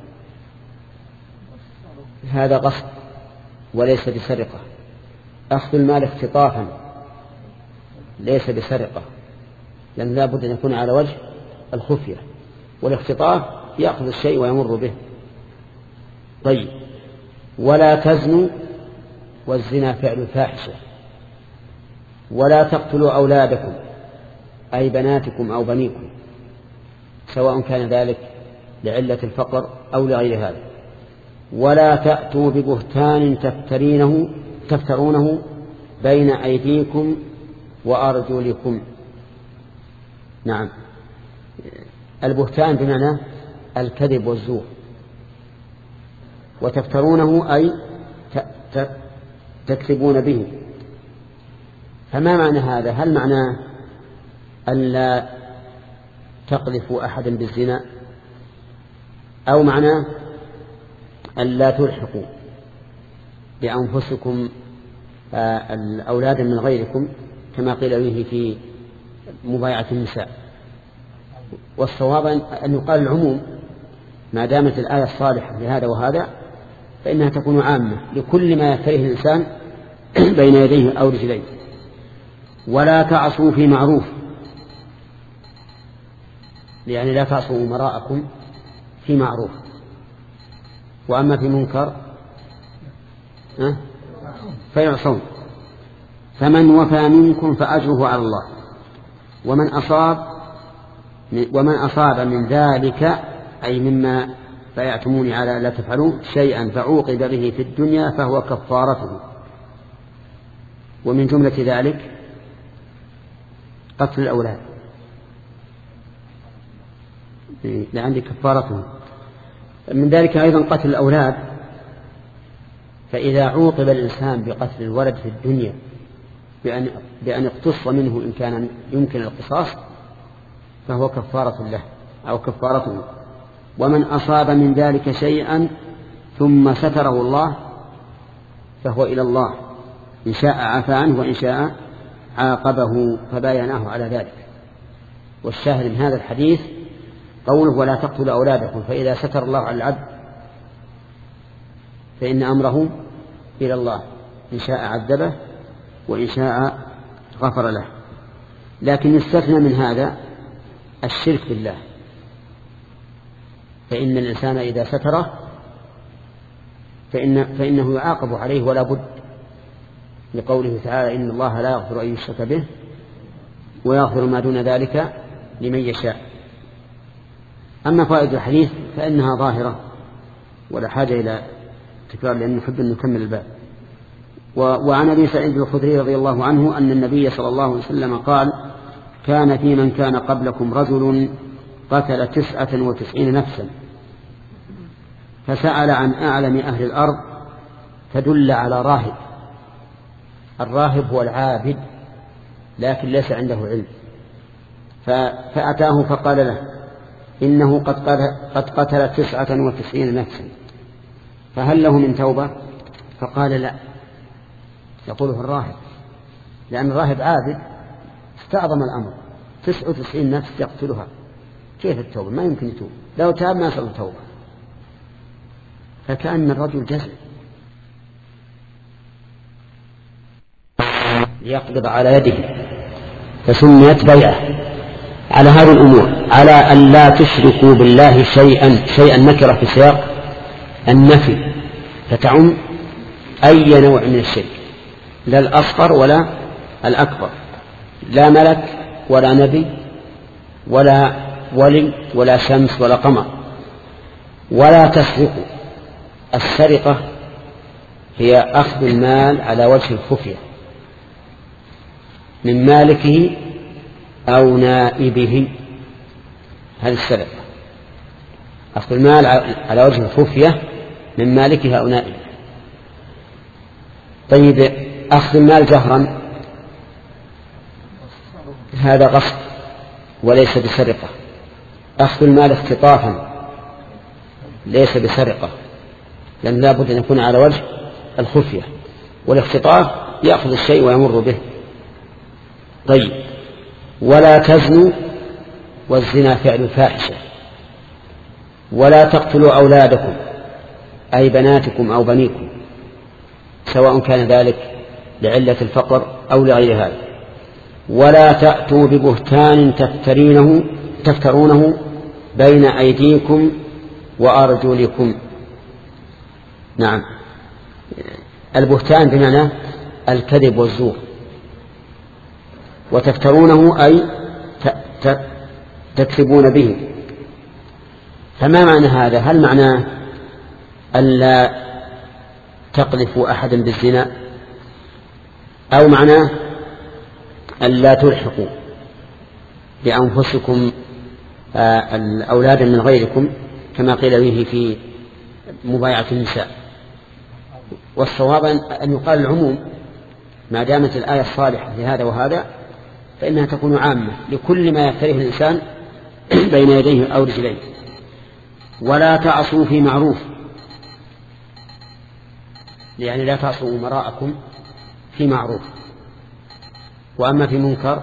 هذا غصب وليس بسرقة. أخذ المال اختطافا ليس بسرقة، لأن لا بد أن يكون على وجه الخفية، والاختطاف يأخذ الشيء ويمر به. طيب ولا تزنوا، والزنا فعل الفاحشة. ولا تقتلوا أولادكم أي بناتكم أو بنيكم، سواء كان ذلك لعلة الفقر أو لغير هذا. ولا تأتوا ببهتان تفترينه تفترونه بين أيديكم وأرجلكم. نعم، البهتان بمعنى الكذب والزور، وتفترونه أي تكذبون به. فما معنى هذا؟ هل معناه ألا تقذفوا أحدا بالزنا، أو معناه ألا تلحقوا بأنفسكم الأولاد من غيركم كما قيل به في مبايعة النساء؟ والصواب أن يقال العموم، ما دامت الآية الصالحة لهذا وهذا فإنها تكون عامة لكل ما يفتريه الإنسان بين يديه أو رجليه. ولا تعصوا في معروف، يعني لا تعصوا أمراءكم في معروف، وأما في منكر فيعصون. فمن وفى منكم فأجره على الله ومن أصاب ومن أصاب من ذلك أي مما بايعتموني على لا تفعلوه شيئا فعوقب به في الدنيا فهو كفارته. ومن جملة ذلك قتل الأولاد، لعندي كفارته. من ذلك أيضا قتل الأولاد، فإذا عوقب الإنسان بقتل الولد في الدنيا بأن, بأن اقتص منه إن كان يمكن القصاص فهو كفارة له أو كفارته. ومن أصاب من ذلك شيئا ثم ستره الله فهو إلى الله إن شاء عفى عنه وإن شاء عاقبه فبايناه على ذلك. والشاهد من هذا الحديث قوله ولا تقتلوا أولادكم، فإذا ستر الله على العبد فإن أمره إلى الله، إن شاء عذبه وإن شاء غفر له. لكن يستثنى من هذا الشرك بالله، فإن الإنسان إذا ستره فإن فإنه يعاقب عليه ولا بد، لقوله تعالى إن الله لا يغفر أن يشرك به ويغفر ما دون ذلك لمن يشاء. أما فائدة الحديث فإنها ظاهرة ولا حاجة إلى تكرار، لأن نحب أن نكمل الباب. وعن أبي سعيد الخدري رضي الله عنه أن النبي صلى الله عليه وسلم قال كان في من كان قبلكم رجل قتل تسعة وتسعين نفسا فسأل عن أعلم أهل الأرض فدل على راهب. الراهب هو العابد لكن ليس عنده علم، فأتاه فقال له إنه قد قتل تسعة وتسعين نفسا فهل له من توبة؟ فقال لا. يقوله الراهب، لأن الراهب عابد استعظم الأمر، تسعة وتسعين نفس يقتلها، كيف التوبة؟ ما يمكن يتوب، لو تاب ما صار توبة. فكأن الرجل جزع يقبض على يده، فسميت بيعة على هذه الأمور، على أن لا تشركوا بالله شيئا. شيئا نكرة في سياق النفي فتعم أي نوع من الشرك، لا الأصغر ولا الأكبر، لا ملك ولا نبي ولا ولي ولا شمس ولا قمر. ولا تسرقوا. السرقة هي أخذ المال على وجه الخفية من مالكه أو نائبه، هذه السرقة، أخذ المال على وجه الخفية من مالكه أو نائبه. طيب أخذ المال جهرا هذا غصب وليس بسرقة. أخذ المال اختطافا ليس بسرقة، لأن لا بد أن يكون على وجه الخفية، والاختطاف يأخذ الشيء ويمر به. طيب ولا تزنوا، والزنا فعل الفاحشة. ولا تقتلوا أولادكم أي بناتكم أو بنيكم، سواء كان ذلك لعلة الفقر أو لغير هذا. ولا تأتوا ببهتان تفترينه تفترونه بين أيديكم وأرجلكم. نعم، البهتان بمعنى الكذب والزور، وتفترونه أي تكذبون به. فما معنى هذا؟ هل معناه ألا تقذفوا أحدا بالزنا، أو معناه ألا تلحقوا بأنفسكم أولادا من غيركم كما قيل به في مبايعة النساء؟ والصواب أن يقال العموم، ما دامت الآية الصالحة لهذا وهذا فإنها تكون عامة لكل ما يفتريه الإنسان بين يديه أو رجليه. ولا تعصوا في معروف، يعني لا تعصوا أمراءكم في معروف، وأما في منكر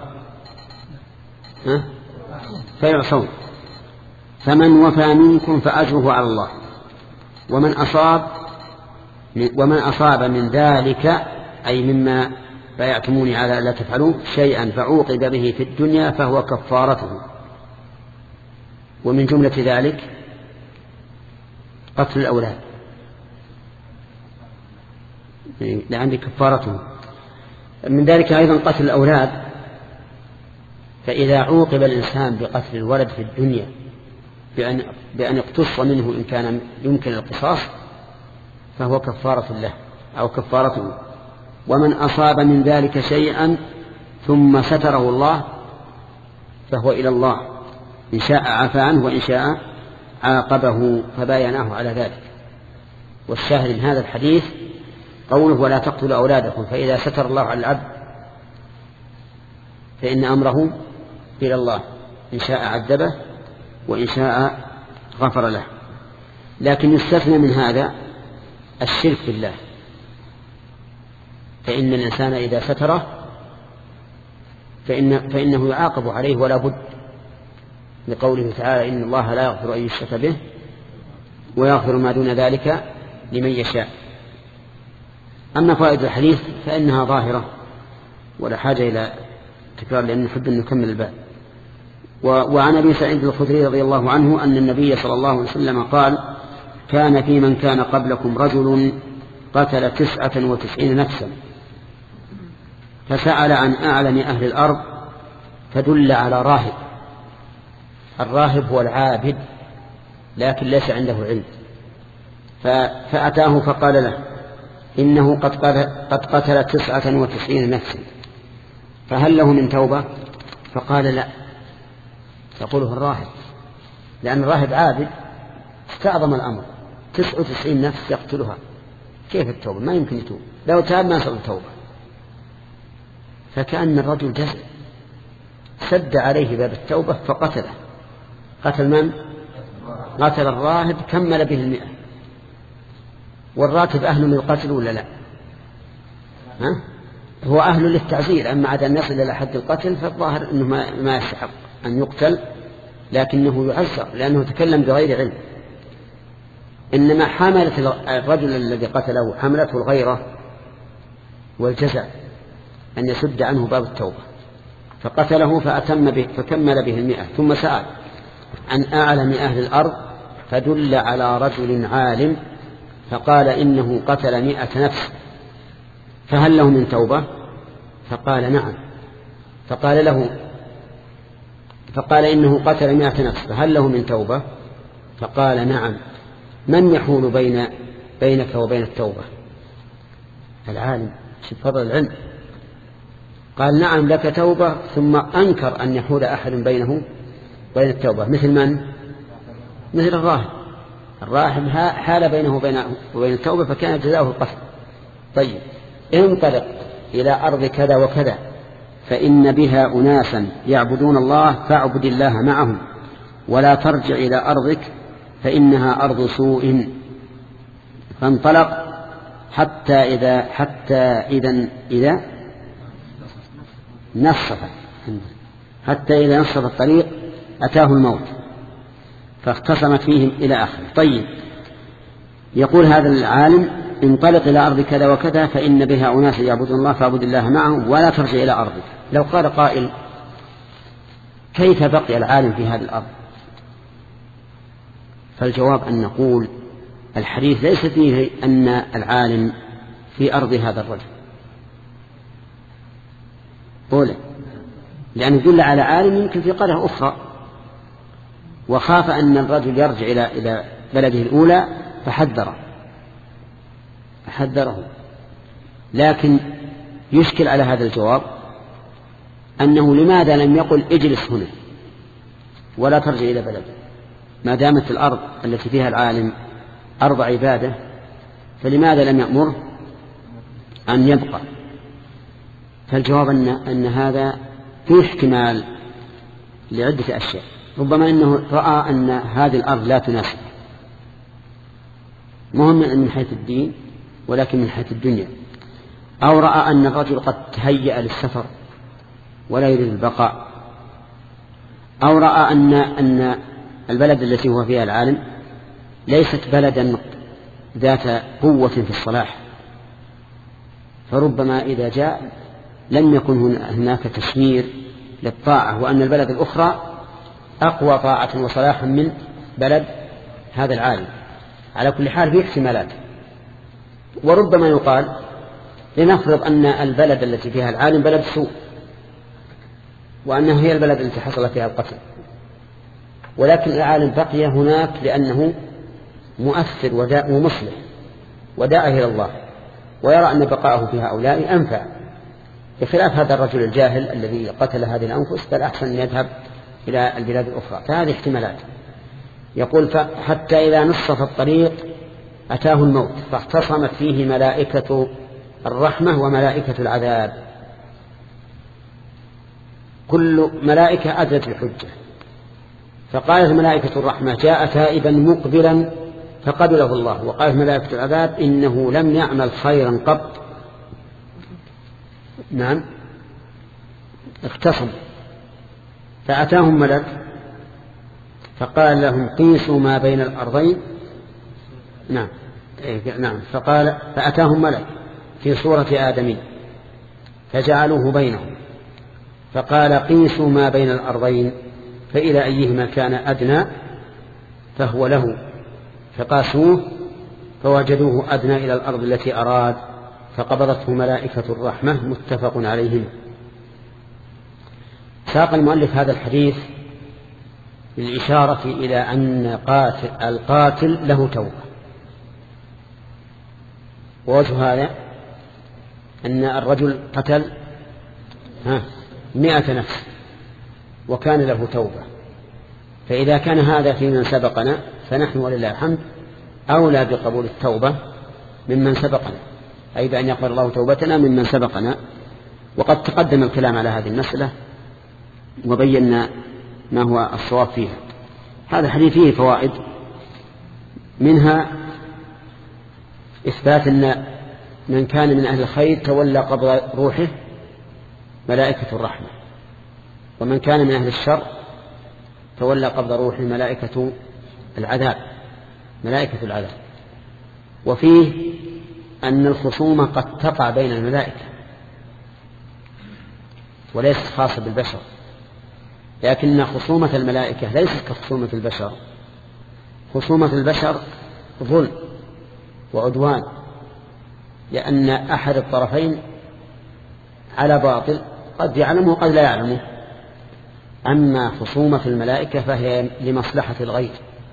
فيعصون. فمن وفى منكم فأجره على الله، ومن أصاب ومن أصاب من ذلك أي مما بايعتموني على لا تفعلوا شيئا فعوقب به في الدنيا فهو كفارته. ومن جملة ذلك قتل الأولاد، لعند كفارته. من ذلك أيضا قتل الأولاد، فإذا عوقب الإنسان بقتل الولد في الدنيا بأن, بأن اقتص منه إن كان يمكن القصاص فهو كفارة له أو كفارته. ومن أصاب من ذلك شيئا ثم ستره الله فهو إلى الله، إن شاء عفى عنه وإن شاء عاقبه فبايناه على ذلك. والشاهد من هذا الحديث قوله ولا تقتلوا أولادكم، فإذا ستر الله على العبد فإن أمره إلى الله، إن شاء عذبه وإن شاء غفر له. لكن يستثنى من هذا الشرك بالله، فإن الإنسان إذا ستره فإن فإنه يعاقب عليه ولا بد، لقوله تعالى إن الله لا يغفر أن يشرك به ويغفر ما دون ذلك لمن يشاء. أما فوائد الحديث فإنها ظاهرة ولا حاجة إلى تكرار لأن نحب أن نكمل الباب. وعن أبي سعيد الخدري رضي الله عنه أن النبي صلى الله عليه وسلم قال كان في من كان قبلكم رجل قتل تسعة وتسعين نفسا فسأل عن أعلم أهل الأرض فدل على راهب. الراهب هو العابد لكن ليس عنده علم، فأتاه فقال له إنه قد قتل تسعة وتسعين نفسا فهل له من توبة؟ فقال لا. يقوله الراهب لأن الراهب عابد استعظم الأمر، تسعة وتسعين نفس يقتلها كيف التوبة؟ ما يمكن يتوب، لو تاب ما صار التوبة. فكأن الرجل جزع سد عليه باب التوبة فقتله. قتل من؟ قتل الراهب كمل به المئة. والراتب أهل للقتل ولا لا؟ ها؟ هو أهل للتعزير، أما عاد أن يصل إلى حد القتل فالظاهر أنه ما يستحق أن يقتل، لكنه يعزر لأنه تكلم بغير علم. إنما حملت الرجل الذي قتله حملته الغيرة والجزع أن يسد عنه باب التوبة فقتله فأتم به فكمل به المئة. ثم سأل عن أعلم أهل الأرض فدل على رجل عالم فقال إنه قتل مئة نفس فهل له من توبة؟ فقال نعم. فقال له فقال إنه قتل مئة نفس فهل له من توبة؟ فقال نعم. من يحول بين بينك وبين التوبة؟ العالم. شوف فضل العلم. قال نعم لك توبة، ثم أنكر أن يحول أحد بينه وبين التوبة. مثل من؟ مثل الراهب. الراهب حال بينه وبين التوبة فكان جزاؤه القتل. طيب انطلق إلى أرض كذا وكذا فإن بها أناسا يعبدون الله فاعبد الله معهم ولا ترجع إلى أرضك فإنها أرض سوء. فانطلق حتى إذا حتى إذا إذا نصف حتى إذا نصف الطريق أتاه الموت فاختصمت فيهم إلى آخره. طيب يقول هذا العالم انطلق إلى أرض كذا وكذا فإن بها أناس يعبدون الله فاعبد الله معهم ولا ترجع إلى أرضك. لو قال قائل كيف بقي العالم في هذه الأرض؟ فالجواب أن نقول الحديث ليس فيه أن العالم في أرض هذا الرجل أولا، لأنه يدل على عالم يمكن في قرية أخرى وخاف أن الرجل يرجع إلى إلى بلده الأولى فحذره فحذره لكن يشكل على هذا الجواب أنه لماذا لم يقل اجلس هنا ولا ترجع إلى بلده؟ ما دامت الأرض التي فيها العالم أرض عبادة فلماذا لم يأمره أن يبقى؟ فالجواب أن, أن هذا فيه احتمال لعدة أشياء. ربما أنه رأى أن هذه الأرض لا تناسب، مهم من حيث الدين ولكن من حيث الدنيا، أو رأى أن الرجل قد تهيأ للسفر ولا يريد البقاء، أو رأى أن, أن البلد التي هو فيها العالم ليست بلدا ذات قوة في الصلاح، فربما إذا جاء لم يكن هناك تشمير للطاعة، وأن البلد الأخرى أقوى طاعة وصلاحا من بلد هذا العالم. على كل حال في احتمالات. وربما يقال لنفرض أن البلد التي فيها العالم بلد سوء وأنها هي البلد التي حصل فيها القتل، ولكن العالم بقي هناك لأنه مؤثر ومصلح وداعي إلى الله ويرى أن بقاءه في هؤلاء أنفع، بخلاف هذا الرجل الجاهل الذي قتل هذه الأنفس بل أحسن أن يذهب إلى البلاد الأخرى. فهذه احتمالات. يقول حتى إذا نصف الطريق أتاه الموت فاختصمت فيه ملائكة الرحمة وملائكة العذاب، كل ملائكة أدت الحجة. فقالت ملائكة الرحمة جاء تائبا مقبلا فقبله الله، وقالت ملائكة العذاب إنه لم يعمل خيرا قط. نعم اختصم. فأتاهم ملك فقال لهم قيسوا ما بين الأرضين. نعم نعم فقال فأتاهم ملك في صورة آدمي فجعلوه بينهم فقال قيسوا ما بين الأرضين فإلى أيهما كان أدنى فهو له فقاسوه فوجدوه أدنى إلى الأرض التي أراد فقبضته ملائكة الرحمة متفق عليهم. ساق المؤلف هذا الحديث للإشارة إلى أن قاتل القاتل له توبة. ووجه هذا أن الرجل قتل مئة نفس وكان له توبة، فإذا كان هذا في من سبقنا فنحن ولله الحمد أولى بقبول التوبة ممن سبقنا، أي بأن يقبل الله توبتنا ممن سبقنا. وقد تقدم الكلام على هذه المسألة وبينا ما هو الصواب فيها. هذا الحديث فيه فوائد، منها إثبات أن من كان من أهل الخير تولى قبض روحه ملائكة الرحمة، ومن كان من أهل الشر تولى قبض روحه ملائكة العذاب ملائكة العذاب. وفيه أن الخصومة قد تقع بين الملائكة وليست خاصة بالبشر، لكن خصومة الملائكة ليست كخصومة البشر. خصومة البشر ظلم وعدوان، لأن أحد الطرفين على باطل قد يعلمه قد لا يعلمه. أما خصومة الملائكة فهي لمصلحة الغير،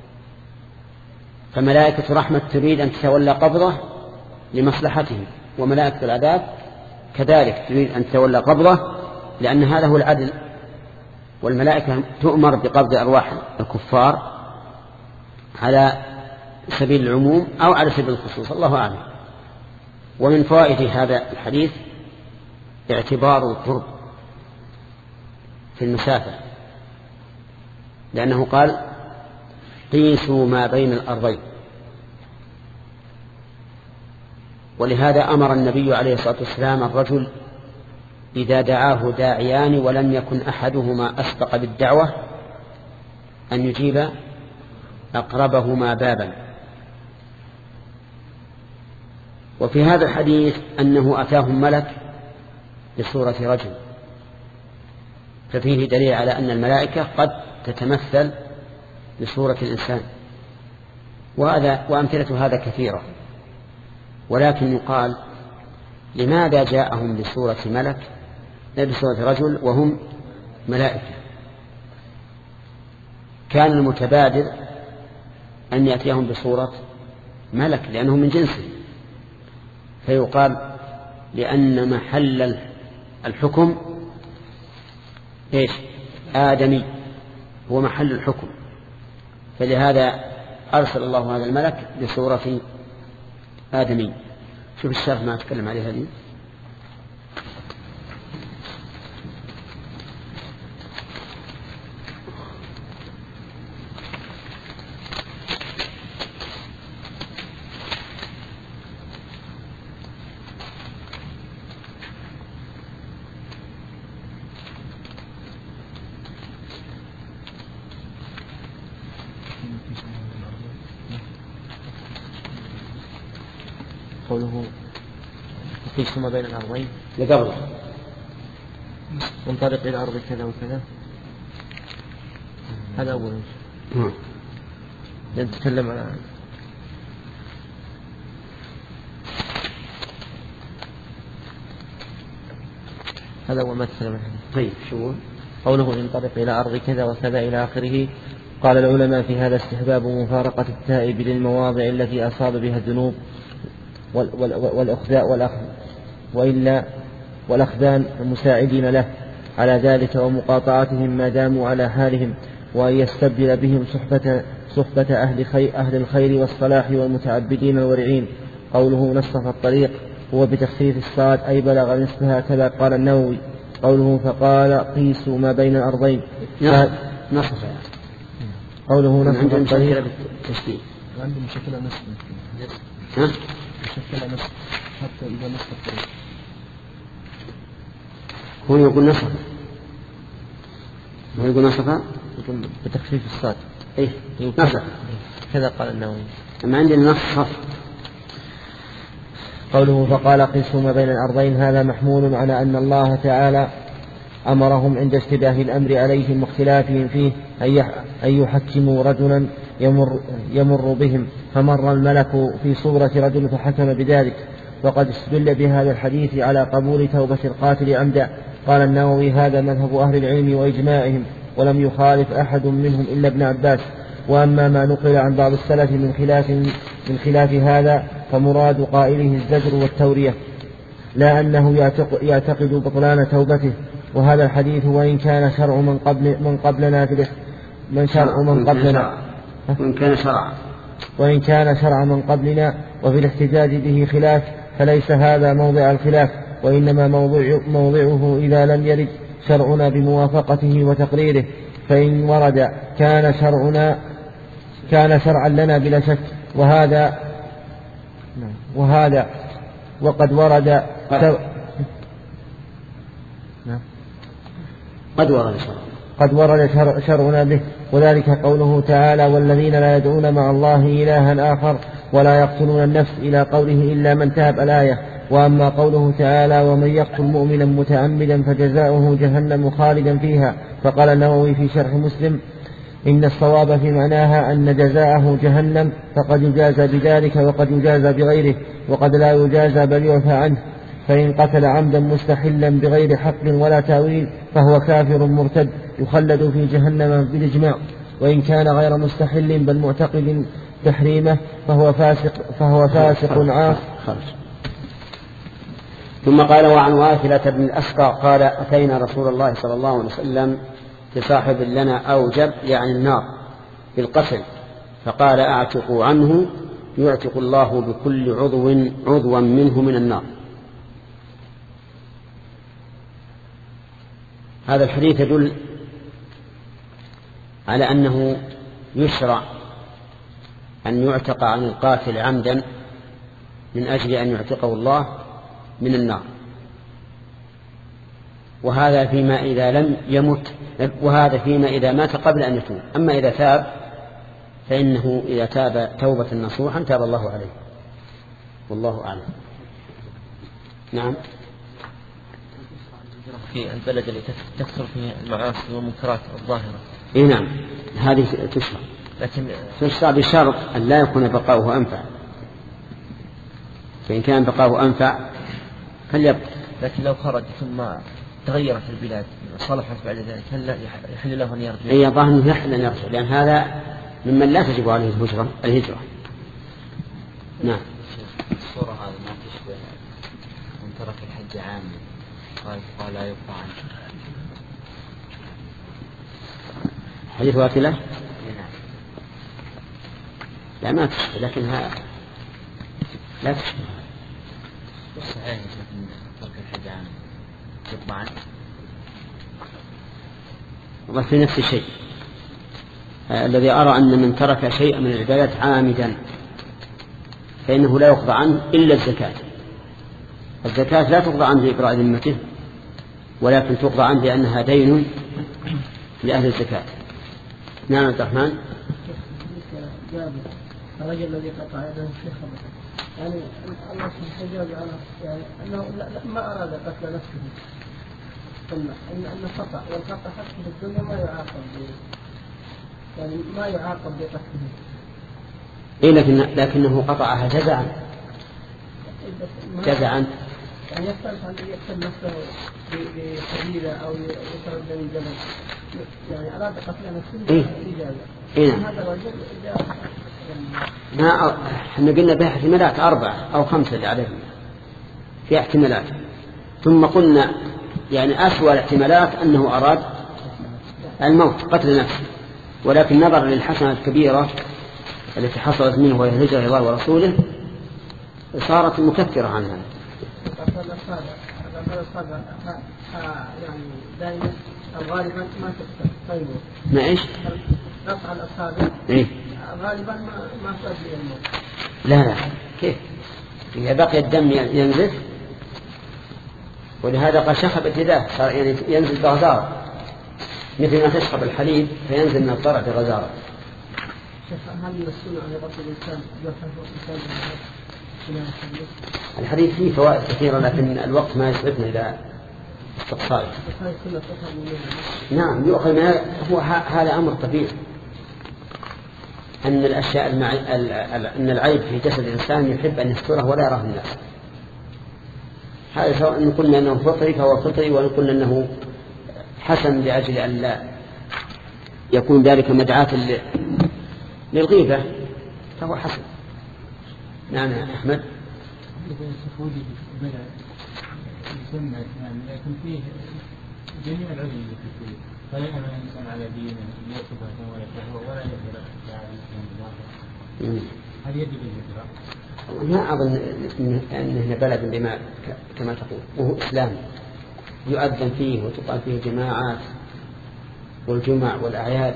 فملائكة رحمة تريد أن تتولى قبضه لمصلحته، وملائكة العذاب كذلك تريد أن تتولى قبضه لأن هذا هو العدل. والملائكة تؤمر بقبض أرواح الكفار على سبيل العموم أو على سبيل الخصوص، الله أعلم. ومن فوائد هذا الحديث اعتبار القرب في المسافة، لأنه قال قيسوا ما بين الأرضين، ولهذا أمر النبي عليه الصلاة والسلام الرجل إذا دعاه داعيان ولم يكن أحدهما أسبق بالدعوة أن يجيب أقربهما بابا. وفي هذا الحديث أنه أتاهم ملك بصورة رجل، ففيه دليل على أن الملائكة قد تتمثل بصورة الإنسان، وهذا وأمثلة هذا كثيرة. ولكن يقال لماذا جاءهم بصورة ملك لا بصورة رجل وهم ملائكة؟ كان المتبادر أن يأتيهم بصورة ملك لأنهم من جنسه، فيقال لأن محل الحكم إيش؟ آدمي هو محل الحكم، فلهذا أرسل الله هذا الملك بصورة آدمي. شوف الشرح ما أتكلم عليه هذه. قوله تقيس ما بين الأرضين لقبل منطلق إلى أرض كذا وكذا، هذا أول شيء. نتكلم عن هذا أول ما تكلم عنه. طيب شو قوله ينطلق إلى أرض كذا وكذا إلى آخره. قال العلماء في هذا استحباب مفارقة التائب للمواضع التي أصاب بها الذنوب والأخذاء والأخذ وإلا والأخذان المساعدين له على ذلك ومقاطعتهم ما داموا على حالهم، وأن يستبدل بهم صحبة, صحبة أهل, خير أهل الخير والصلاح والمتعبدين الورعين. قوله نصف الطريق هو بتخفيف الصاد أي بلغ نصفها كذا قال النووي. قوله فقال قيسوا ما بين الأرضين نصف قوله نصف الطريق عندهم مشكلة نصف ها؟ مشكلة نصف حتى إذا نصف الطريق هو يقول نصف هو يقول نصف يقول بتخفيف الصاد إيه نصف كذا قال النووي. أما عندي النص. قوله فقال قسوا ما بين الأرضين هذا محمول على أن الله تعالى أمرهم عند اشتباه الأمر عليهم واختلافهم فيه أن يحكموا رجلا يمر, يمر بهم، فمر الملك في صورة رجل فحكم بذلك. وقد استدل بهذا الحديث على قبول توبة القاتل عمدا. قال النووي هذا مذهب أهل العلم وإجماعهم، ولم يخالف أحد منهم إلا ابن عباس. وأما ما نقل عن بعض السلف من خلاف, من خلاف هذا فمراد قائله الزجر والتورية، لا أنه يعتقد بطلان توبته. وهذا الحديث وإن كان شرع من, قبل من قبلنا في من شرع من قبلنا وإن كان شرع وإن كان شرع من قبلنا وفي الاحتجاج به خلاف، فليس هذا موضع الخلاف، وإنما موضع موضعه إذا لم يرد شرعنا بموافقته وتقريره. فإن ورد كان شرعنا كان شرعا لنا بلا شك. وهذا وهذا وقد ورد قد ورد شرع قد ورد شرع شرعنا به، وذلك قوله تعالى والذين لا يدعون مع الله إلها آخر ولا يقتلون النفس إلى قوله إلا من تاب الآية. وأما قوله تعالى ومن يقتل مؤمنا متعمدا فجزاؤه جهنم خالدا فيها، فقال النووي في شرح مسلم إن الصواب في معناها أن جزاءه جهنم، فقد يجازى بذلك وقد يجازى بغيره، وقد لا يجازى بل يعفى عنه. فإن قتل عمدا مستحلا بغير حق ولا تأويل فهو كافر مرتد يخلد في جهنم بالإجماع. وإن كان غير مستحل بل معتقد تحريمه فهو فاسق فهو فاسق عاص. ثم قال وعن واثلة بن الأسقى قال أتينا رسول الله صلى الله عليه وسلم بصاحب لنا أوجب يعني النار بالقتل، فقال أعتقوا عنه يعتق الله بكل عضو عضوا منه من النار. هذا الحديث يدل على أنه يشرع أن يعتق عن القاتل عمدا من أجل أن يعتقه الله من النار، وهذا فيما إذا لم يمت، وهذا فيما إذا مات قبل أن يتوب. أما إذا تاب فإنه إذا تاب توبة نصوحا تاب الله عليه، والله أعلم. نعم. في البلد اللي تكثر فيه المعاصي والمنكرات الظاهرة. إيه نعم، هذه تشرع، لكن تشرع بشرط أن لا يكون بقاؤه أنفع، فإن كان بقاؤه أنفع فليبقى. لكن لو خرج ثم تغيرت البلاد صلحت بعد ذلك هل يحل له أن يرجع؟ إيه ظاهر أنه يحل أن يرجع، لأن هذا ممن لا تجب عليه الهجرة الهجرة. نعم. الصورة هذه ما تشبه من ترك الحج عام قال قال لا يبقى عنه. حديث واثلة؟ نعم. لا ما تشبه، لكنها لا تشبه. صحيح من ترك الحج عام يبقى عنه. والله في نفس الشيء. الذي أرى أن من ترك شيئا من العبادات عامدا فإنه لا يقضى عنه إلا الزكاة. الزكاة لا تقضى عنه لإبراء ذمته، ولكن تقضى عنه لأنها دين لأهل الزكاة. نعم عبد الرحمن. الرجل الذي قطع يده الشيخ يعني الله سبحانه وتعالى يعني أنه ما أراد قتل نفسه، ثم إن أن خطأ، والخطأ حتى في الدنيا ما يعاقب يعني ما يعاقب بقتله. إيه لكن لكنه قطعها جزعا جزعا يعني يختلف عن يقتل نفسه بحديدة أو يتردد من جبل، يعني أراد قتل نفسه إيه؟ إجازة. إيه؟ هذا الرجل إجازة. ما احنا قلنا بها احتمالات أربعة أو خمسة اللي عليهم في احتمالات، ثم قلنا يعني أسوأ الاحتمالات أنه أراد الموت قتل نفسه، ولكن نظرا للحسنة الكبيرة التي حصلت منه وهي الهجرة إلى الله ورسوله صارت مكفرة عنها. يعني دائما غالبا ما تكتب طيبه. ما إيش؟ قطع الأصابع. إيه؟ غالبا ما ما تؤدي الموت. لا لا كيف؟ إذا بقي الدم ينزف، ولهذا قال شخبت يداه صار يعني ينزل بغزارة مثل ما تشخب الحليب فينزل من الضرع بغزارة. هل من السنة أن يغطي الإنسان جوفه الحديث فيه فوائد كثيرة لكن الوقت ما يسعفنا إلى استقصائه. نعم يؤخذ من هو هذا أمر طبيعي أن الأشياء المع... أن العيب في جسد الإنسان يحب أن يستره ولا يراه الناس. هذا سواء أن قلنا أنه فطري فهو فطري وأن قلنا أنه حسن لأجل أن لا يكون ذلك مدعاة ل... للغيبة فهو حسن. نعم يا أحمد. لكن فيه جميع العلم التي فيه فلا يأمن الإنسان على دينه يصبح ولا يكره ولا يهدر هل يجب الهجرة؟ ما أظن أنه بلد بما كما تقول وهو إسلام يؤذن فيه وتقام فيه جماعات والجمع والأعياد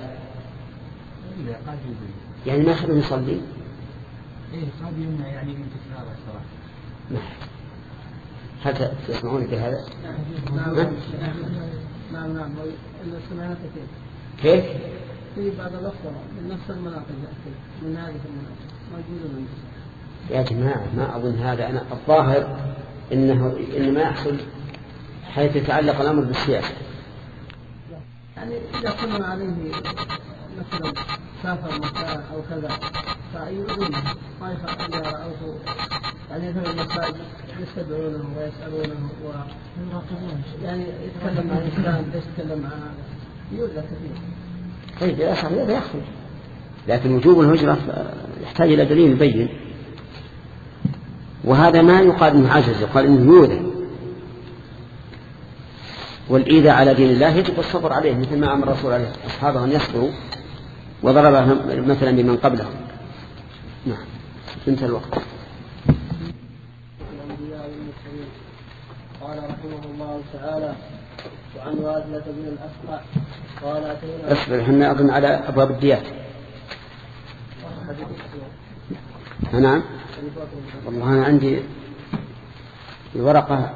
يعني ما يخلون يصلي. إيه قد يمنع يعني من تكرار الصلاة. نعم. هل تسمعون بهذا؟ نعم نعم نعم السماعات كيف؟ كيف؟ في بعض الأخرى من نفس المناطق من هذه المناطق موجودة. يا جماعة ما أظن هذا. أنا الظاهر إنه إنما يحصل حيث يتعلق الأمر بالسياسة. يعني إذا كنا عليه مثلا سافر مكان أو كذا فيؤذون ما يخاف إذا رأوه يعني مثل المساجد يستدعونه ويسألونه ويراقبونه يعني يتكلم عن الإسلام يتكلم عن هذا يؤذى كثير. طيب يا أخي هذا يخرج لكن وجوب الهجرة يحتاج إلى دليل يبين وهذا ما يقال إنه عجز يقال إنه يؤذى والإيذاء على دين الله يجب الصبر عليه مثل ما أمر الرسول عليه أصحابه أن يصبروا وضربهم مثلا بمن قبلهم. نعم انتهى الوقت. قال رحمه الله تعالى وعن وادلة بن الأسقع قال أتينا اصبر احنا أظن على أبواب الديات. نعم والله أنا عندي الورقة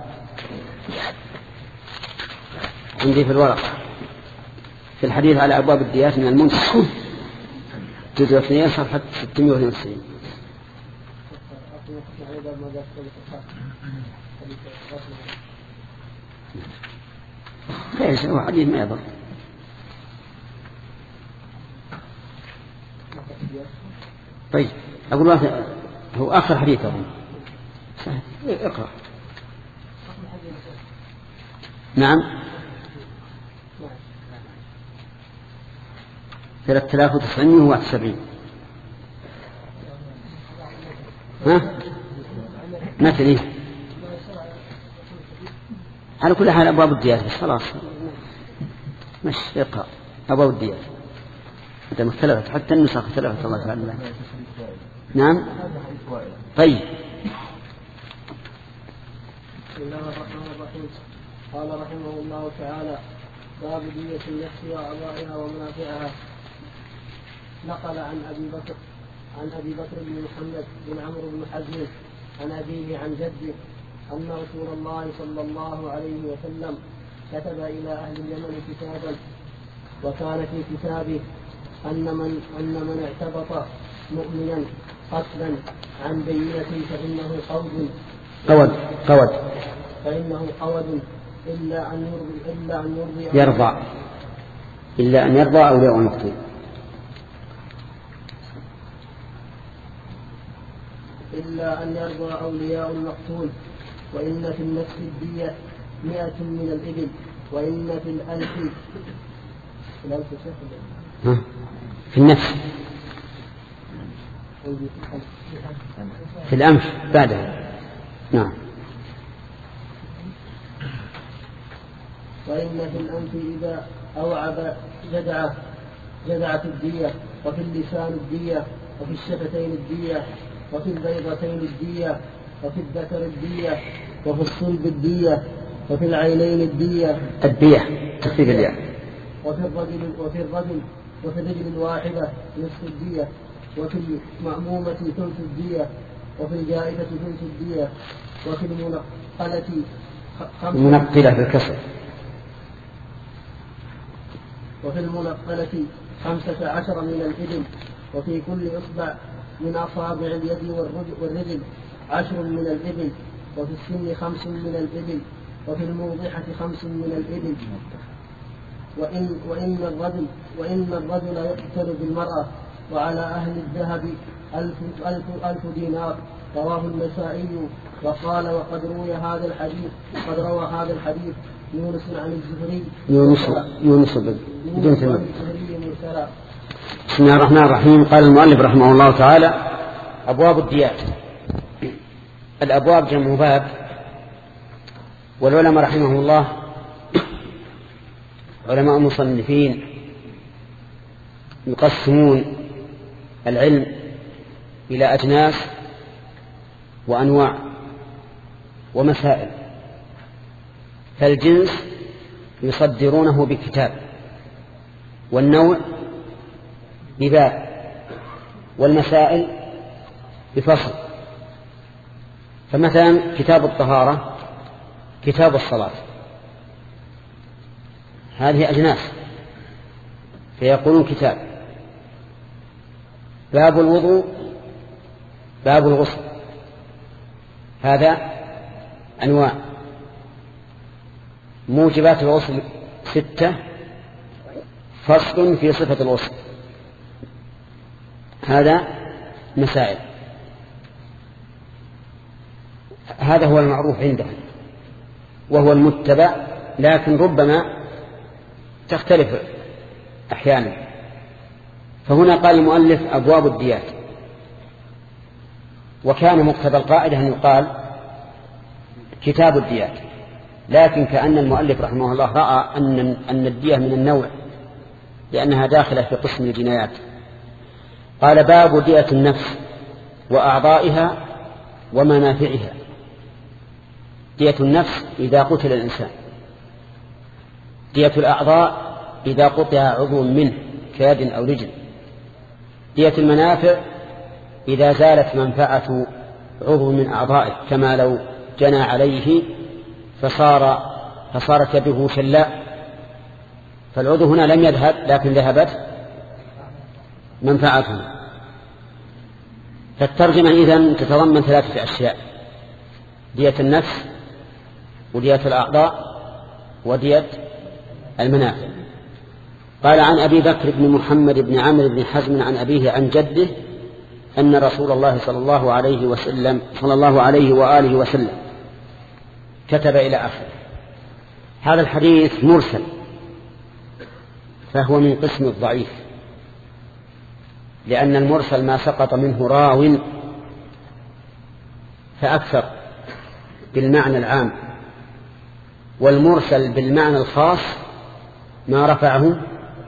عندي في الورقة في الحديث على أبواب الديات من المنتخب جزء اثنين صفحة ستمائة واثنين وتسعين. ليش هو حديث ما يضر. طيب أقول هو آخر حديث أظن اقرأ. نعم ثلاثة آلاف وتسعمائة وواحد وسبعين. ها مثلي على كل حال أبواب الديات بس خلاص مش اقرأ أبواب الديات أنت مختلفة حتى النسخ اختلفت الله تعالى. نعم طيب. بسم الله الرحمن الرحيم. قال رحمه الله تعالى باب دية النفس وأعضائها ومنافعها. نقل عن أبي بكر عن أبي بكر بن محمد بن عمرو بن حزم عن أبيه عن جده أن رسول الله صلى الله عليه وسلم كتب إلى أهل اليمن كتابا وكان في كتابه أن من أن من اعتبط مؤمنا قتلا عن بينة فإنه قود قود قود فإنه قود إلا أن يرضي إلا أن يرضي يرضى إلا أن يرضى أولياء المقتول إلا أن يرضى أولياء المقتول. وإن في النفس الدية مئة من الإبل وإن في الألف في الألف ها في النفس في الأنف بعدها. نعم. وإن في الأنف إذا أوعب جدعة جدعة الدية وفي اللسان الدية وفي الشفتين الدية وفي البيضتين الدية وفي الذكر الدية وفي الصلب الدية وفي العينين الدية الدية تكتب الياء وفي الرجل وفي الرجل وفي الرجل الواحدة نصف الدية وفي المأمومة ثلث الدية وفي الجائزة ثلث الدية وفي المنقلة المنقلة بالكسر وفي المنقلة خمسة عشر من الإبل وفي كل إصبع من أصابع اليد والرجل عشر من الإبل، وفي السن خمس من الإبل، وفي الموضحة خمس من الإبل. وإن, وإن, الرجل وإن الرجل يقتل بالمرأة وعلى أهل الذهب ألف, ألف, ألف دينار. رواه النسائي وقال وقد روي هذا الحديث قد روى هذا الحديث يونس عن الزهري يونس يونس بن الزهري. بسم الله الرحمن الرحيم. قال المؤلف رحمه الله تعالى: أبواب الديات. الأبواب جمع باب، والعلماء رحمه الله علماء المصنفين يقسمون العلم إلى أجناس وأنواع ومسائل. فالجنس يصدرونه بكتاب، والنوع بباب، والمسائل بفصل. فمثلا كتاب الطهارة كتاب الصلاة، هذه أجناس فيقولون كتاب. باب الوضوء باب الغسل، هذا أنواع. موجبات الغسل ستة، فصل في صفة الغسل، هذا مسائل. هذا هو المعروف عندهم وهو المتبع، لكن ربما تختلف أحيانا. فهنا قال المؤلف أبواب الديات، وكان مقتضى القاعدة أن يقال كتاب الديات، لكن كأن المؤلف رحمه الله رأى أن أن الدية من النوع لأنها داخلة في قسم الجنايات. قال: باب دية النفس وأعضائها ومنافعها. دية النفس إذا قتل الإنسان، دية الأعضاء إذا قطع عضو منه كيد أو رجل، دية المنافع إذا زالت منفعة عضو من أعضائه، كما لو جنى عليه فصار فصارت يده شلاء، فالعضو هنا لم يذهب لكن ذهبت منفعته. فالترجمة إذن تتضمن ثلاثة أشياء: دية النفس، ودية الأعضاء، ودية المنافع. قال: عن أبي بكر بن محمد بن عمرو بن حزم عن أبيه عن جده أن رسول الله صلى الله عليه وسلم صلى الله عليه وآله وسلم كتب إلى آخره. هذا الحديث مرسل، فهو من قسم الضعيف، لأن المرسل ما سقط منه راو فأكثر بالمعنى العام، والمرسل بالمعنى الخاص ما رفعه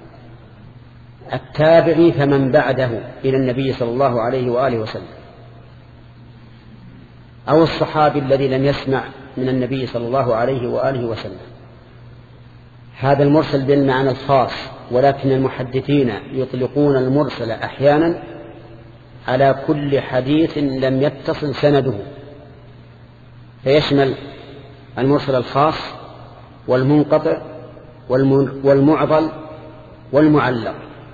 التابعي فمن بعده إلى النبي صلى الله عليه وآله وسلم، أو الصحابي الذي لم يسمع من النبي صلى الله عليه وآله وسلم. هذا المرسل بالمعنى الخاص، ولكن المحدثين يطلقون المرسل أحيانا على كل حديث لم يتصل سنده، فيشمل المرسل الخاص والمنقطع والمعضل والمعلق.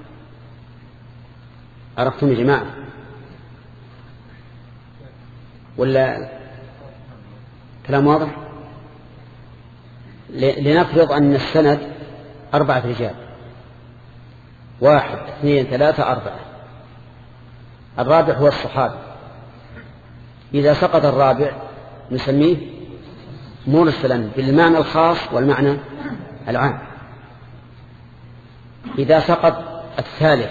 عرفتم يا جماعة ولا كلام واضح؟ لنفرض أن السند أربعة رجال، واحد اثنين ثلاثة أربعة، الرابع هو الصحابي. إذا سقط الرابع نسميه مرسلا بالمعنى الخاص والمعنى العام. إذا سقط الثالث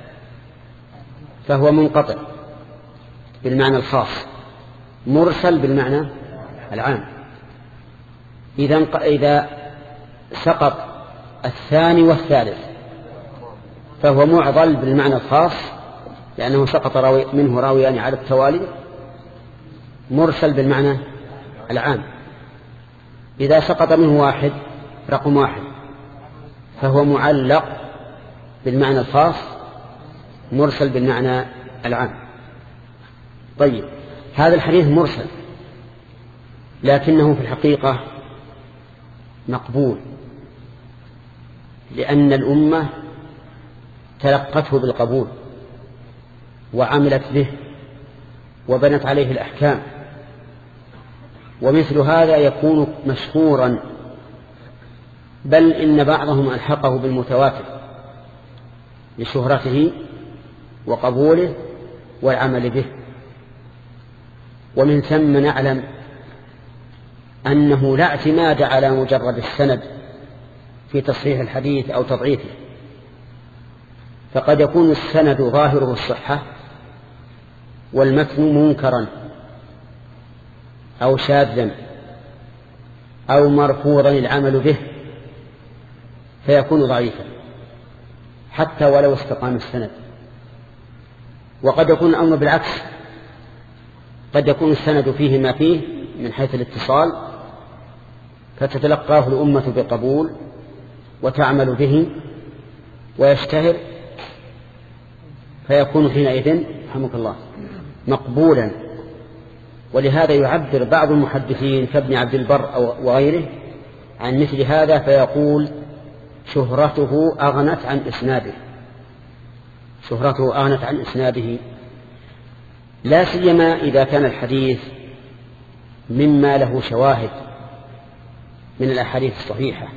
فهو منقطع بالمعنى الخاص، مرسل بالمعنى العام. إذا إذا سقط الثاني والثالث فهو معضل بالمعنى الخاص، لأنه سقط راوي منه راويان على التوالي، مرسل بالمعنى العام. إذا سقط منه واحد رقم واحد فهو معلق بالمعنى الخاص، مرسل بالمعنى العام. طيب، هذا الحديث مرسل، لكنه في الحقيقة مقبول، لأن الأمة تلقته بالقبول، وعملت به وبنت عليه الأحكام، ومثل هذا يكون مشهورا، بل إن بعضهم ألحقه بالمتواتر لشهرته وقبوله والعمل به. ومن ثم نعلم أنه لا اعتماد على مجرد السند في تصحيح الحديث أو تضعيفه، فقد يكون السند ظاهره الصحة والمتن منكرا أو شاذا أو مرفوضا العمل به فيكون ضعيفا حتى ولو استقام السند. وقد يكون الأمر بالعكس، قد يكون السند فيه ما فيه من حيث الاتصال فتتلقاه الأمة بقبول وتعمل به ويشتهر، فيكون حينئذ رحمك الله مقبولا. ولهذا يعبر بعض المحدثين كابن عبد البر وغيره عن مثل هذا فيقول شهرته أغنت عن إسناده، شهرته أغنت عن إسناده، لا سيما إذا كان الحديث مما له شواهد من الأحاديث الصحيحة.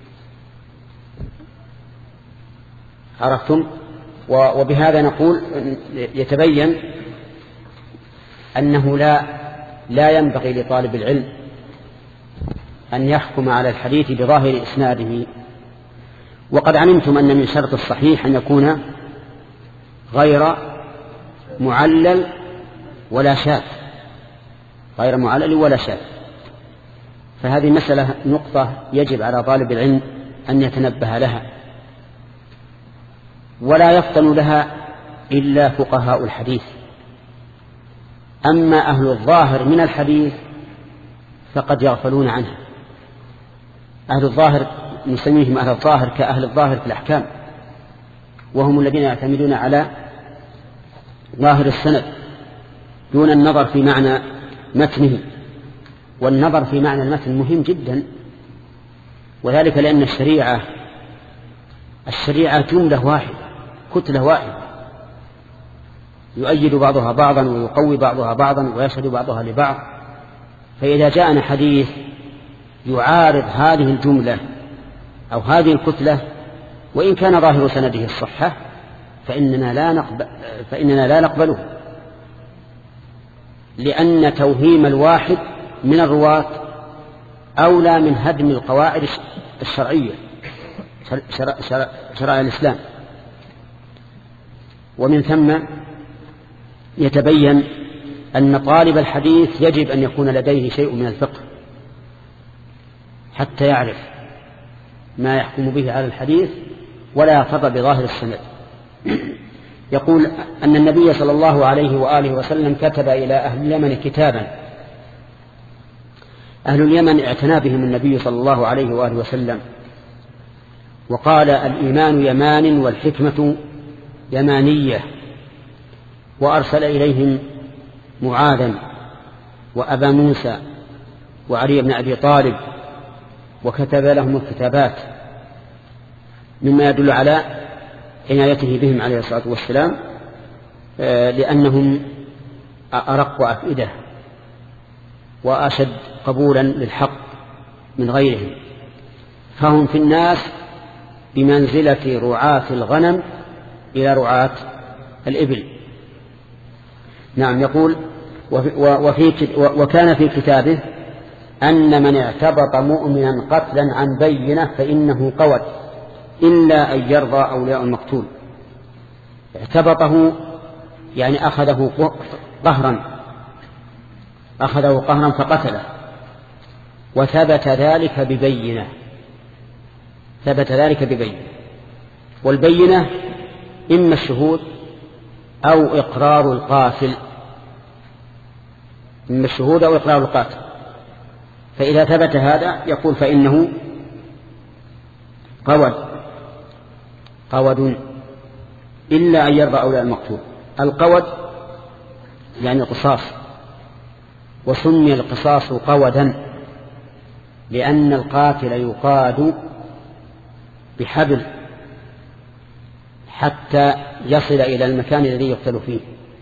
عرفتم؟ وبهذا نقول يتبين أنه لا لا ينبغي لطالب العلم أن يحكم على الحديث بظاهر إسناده. وقد علمتم أن من شرط الصحيح أن يكون غير معلل ولا شاذ، غير معلل ولا شاذ. فهذه مسألة نقطة يجب على طالب العلم أن يتنبه لها، ولا يفطن لها إلا فقهاء الحديث. أما أهل الظاهر من الحديث فقد يغفلون عنها. أهل الظاهر نسميهم أهل الظاهر كأهل الظاهر في الأحكام، وهم الذين يعتمدون على ظاهر السند دون النظر في معنى متنه. والنظر في معنى المتن مهم جدا، وذلك لأن الشريعة الشريعة جملة واحدة، كتلة واحدة، يؤيد بعضها بعضا ويقوي بعضها بعضا ويشهد بعضها لبعض. فإذا جاءنا حديث يعارض هذه الجملة أو هذه الكتلة وإن كان ظاهر سنده الصحة فإننا لا نقبل فإننا لا نقبله، لأن توهيم الواحد من الرواة أولى من هدم القواعد الشرعية شرائع الإسلام. ومن ثم يتبين أن طالب الحديث يجب أن يكون لديه شيء من الفقه حتى يعرف ما يحكم به على الحديث ولا يرتضى بظاهر السند. يقول أن النبي صلى الله عليه وآله وسلم كتب إلى أهل اليمن كتابا. أهل اليمن اعتنى بهم النبي صلى الله عليه وآله وسلم وقال الإيمان يمان والحكمة يمانية، وأرسل إليهم معاذا وأبا موسى وعلي بن أبي طالب وكتب لهم الكتابات، مما يدل على عنايته بهم عليه الصلاة والسلام، لأنهم أرق أفئدة وأشد قبولا للحق من غيرهم، فهم في الناس بمنزلة رعاة الغنم إلى رعاة الإبل. نعم. يقول وفي وكان في كتابه أن من اعتبط مؤمنا قتلا عن بينة فإنه قود إلا أن يرضى أولياء المقتول. اعتبطه يعني أخذه قهرا أخذه قهرا فقتله، وثبت ذلك ببينة ثبت ذلك ببينة والبينة إما الشهود أو إقرار القاتل إما الشهود أو إقرار القاتل. فإذا ثبت هذا يقول فإنه قود قود إلا أن يرضى أولياء المقتول. القود يعني القصاص، وسمي القصاص قودا لأن القاتل يقاد بحبل حتى يصل إلى المكان الذي يقتل فيه.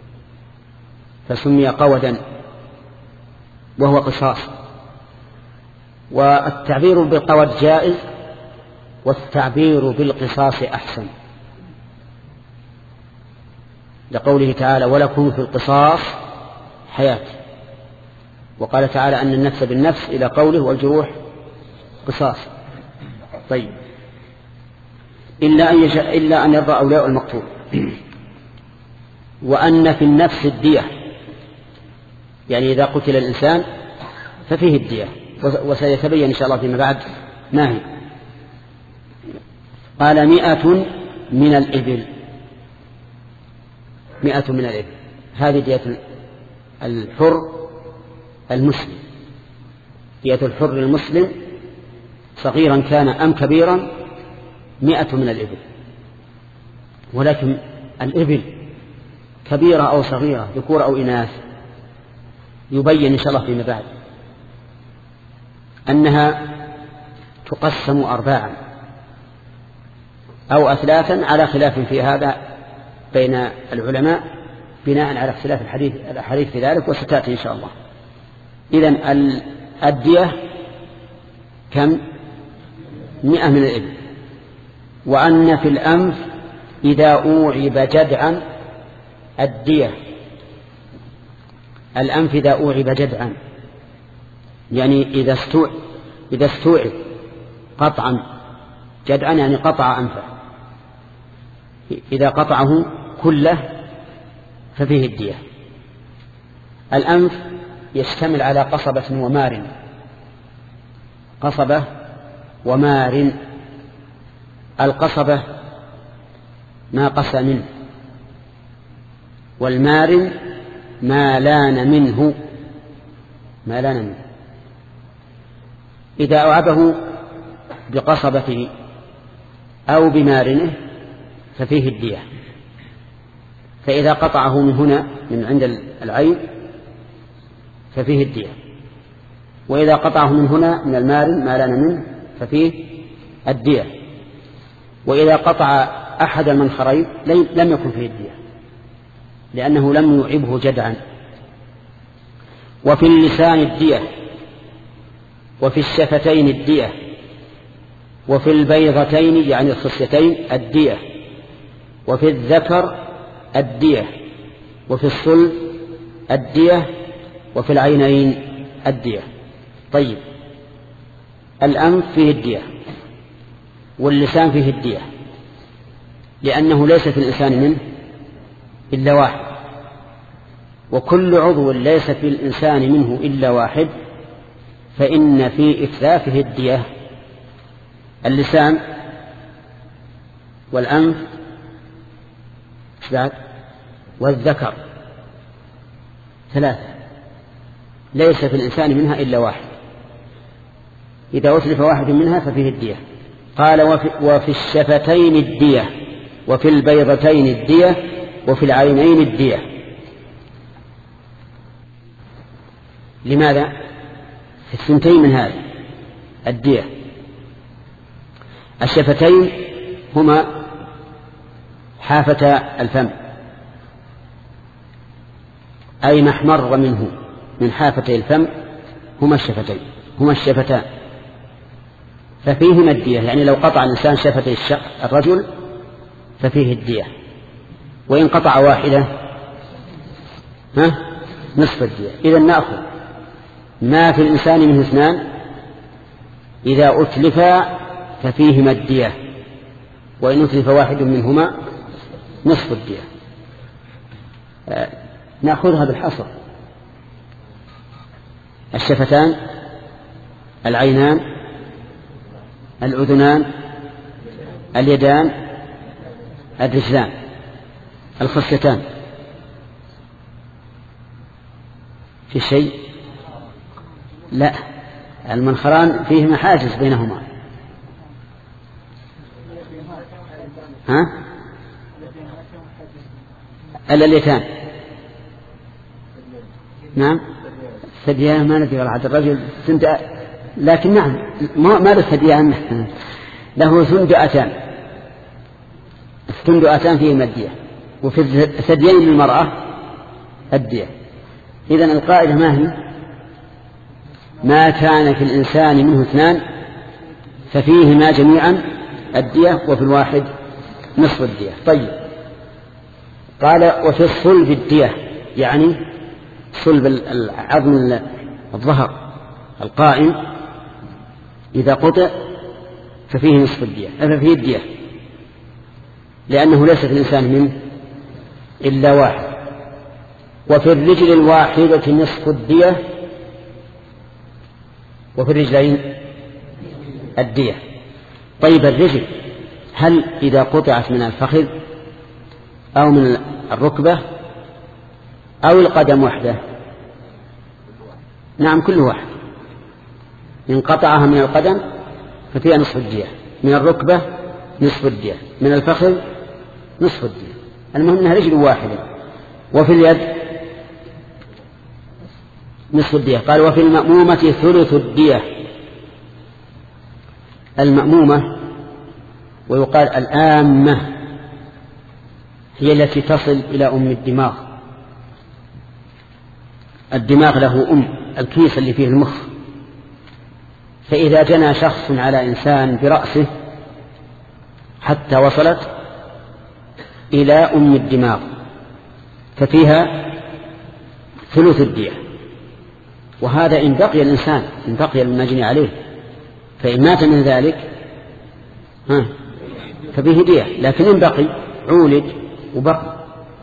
فسمي قودا وهو قصاص. والتعبير بالقود جائز والتعبير بالقصاص أحسن، لقوله تعالى ولكم في القصاص حياة، وقال تعالى أن النفس بالنفس إلى قوله والجروح قصاص. طيب إلا أن, يشاء إلا أن يرضى أولياء المقتول. وأن في النفس الدية، يعني إذا قتل الإنسان ففيه الدية، وسيتبين إن شاء الله فيما بعد ما هي. قال مئة من الإبل، مئة من الإبل هذه دية الحر المسلم، دية الحر المسلم صغيرا كان أم كبيرا مئة من الإبل. ولكن الإبل كبيرة أو صغيرة ذكور أو إناث يبين إن شاء الله فيما بعد أنها تقسم أرباعا أو أثلاثا على خلاف في هذا بين العلماء بناء على اختلاف الحديث الحديث في ذلك، وستأتي إن شاء الله. إذن الدية كم؟ مئة من الإبل. وأن في الأنف إذا أوعب جدعا الدية، الأنف إذا أوعب جدعا يعني إذا استوعب إذا استوعب قطعا، جدعا يعني قطع أنفه، إذا قطعه كله ففيه الدية. الأنف يشتمل على قصبة ومار، قصبة ومار. القصبة ما قسى منه، والمار ما لان منه، ما لان منه. إذا أوعبه بقصبته أو بمارنه ففيه الدية. فإذا قطعه من هنا من عند العين ففيه الدية، وإذا قطعه من هنا من المارن ما لان منه ففيه الدية، وإذا قطع أحد المنخرين لم يكن فيه الدية لأنه لم يعبه جدعا. وفي اللسان الدية، وفي الشفتين الدية، وفي البيضتين يعني الخصيتين الدية، وفي الذكر الدية، وفي الصلب الدية، وفي العينين الدية. طيب الأنف فيه الدية واللسان فيه الدية لأنه ليس في الإنسان منه إلا واحد، وكل عضو ليس في الإنسان منه إلا واحد فإن في إتلافه الدية. اللسان والأنف والذكر ثلاثة ليس في الإنسان منها إلا واحد، إذا أتلف واحد منها ففيه الدية. قال وفي, وفي الشفتين الدية، وفي البيضتين الدية، وفي العينين الدية. لماذا؟ في الثنتين من هذه الدية. الشفتين هما حافة الفم، أي ما احمر منه من حافتي الفم هما الشفتين، هما الشفتان، ففيهما الدية. يعني لو قطع الإنسان شفتي الرجل ففيه الدية، وإن قطع واحدة ها نصف الدية. إذا نأخذ ما في الإنسان منه اثنان إذا أتلفا ففيهما الدية، وإن أتلف واحد منهما نصف الدية. آه نأخذها بالحصر: الشفتان، العينان، الأذنان، اليدان، الرجلان، الخصيتان. في شيء؟ لا، المنخران فيهما حاجز بينهما. ها؟ الليتان. نعم، الثديان ما ندري على الرجل سند، لكن نعم ما له ثديان، له سندأتان، السندأتان فيهما الدية، وفي الثديين للمرأة الدية. إذن القاعدة ما هي؟ ما كان في الإنسان منه اثنان ففيهما جميعا الدية وفي الواحد نصف الدية. طيب قال وفي الصلب الدية، يعني صلب العظم الظهر القائم إذا قطع ففيه نصف الدية، ففيه الدية لأنه ليس في الإنسان منه إلا واحد. وفي الرجل الواحدة نصف الدية وفي الرجلين الدية. طيب الرجل هل إذا قطعت من الفخذ أو من الركبة أو القدم وحده؟ نعم كل واحد. إن قطعها من القدم ففيها نصف الدية، من الركبة نصف الدية، من الفخذ نصف الدية. المهم أنها رجل واحدة. وفي اليد نصف الدية. قال وفي المأمومة ثلث الدية. المأمومة ويقال الآمة هي التي تصل إلى أم الدماغ. الدماغ له أم، الكيس اللي فيه المخ. فإذا جنى شخص على إنسان برأسه حتى وصلت إلى أم الدماغ ففيها ثلث الدية. وهذا إن بقي الإنسان، إن بقي المجني عليه، فإن مات من ذلك ها ففيه دية. لكن إن بقي عولج وبقي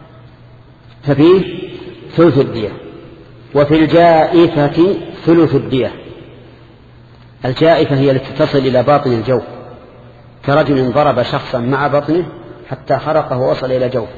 ففيه ثلث الدية. وفي الجائفة ثلث الدية. الجائفة هي التي تصل إلى باطن الجوف، كرجل ضرب شخصا مع بطنه حتى خرقه ووصل إلى جوفه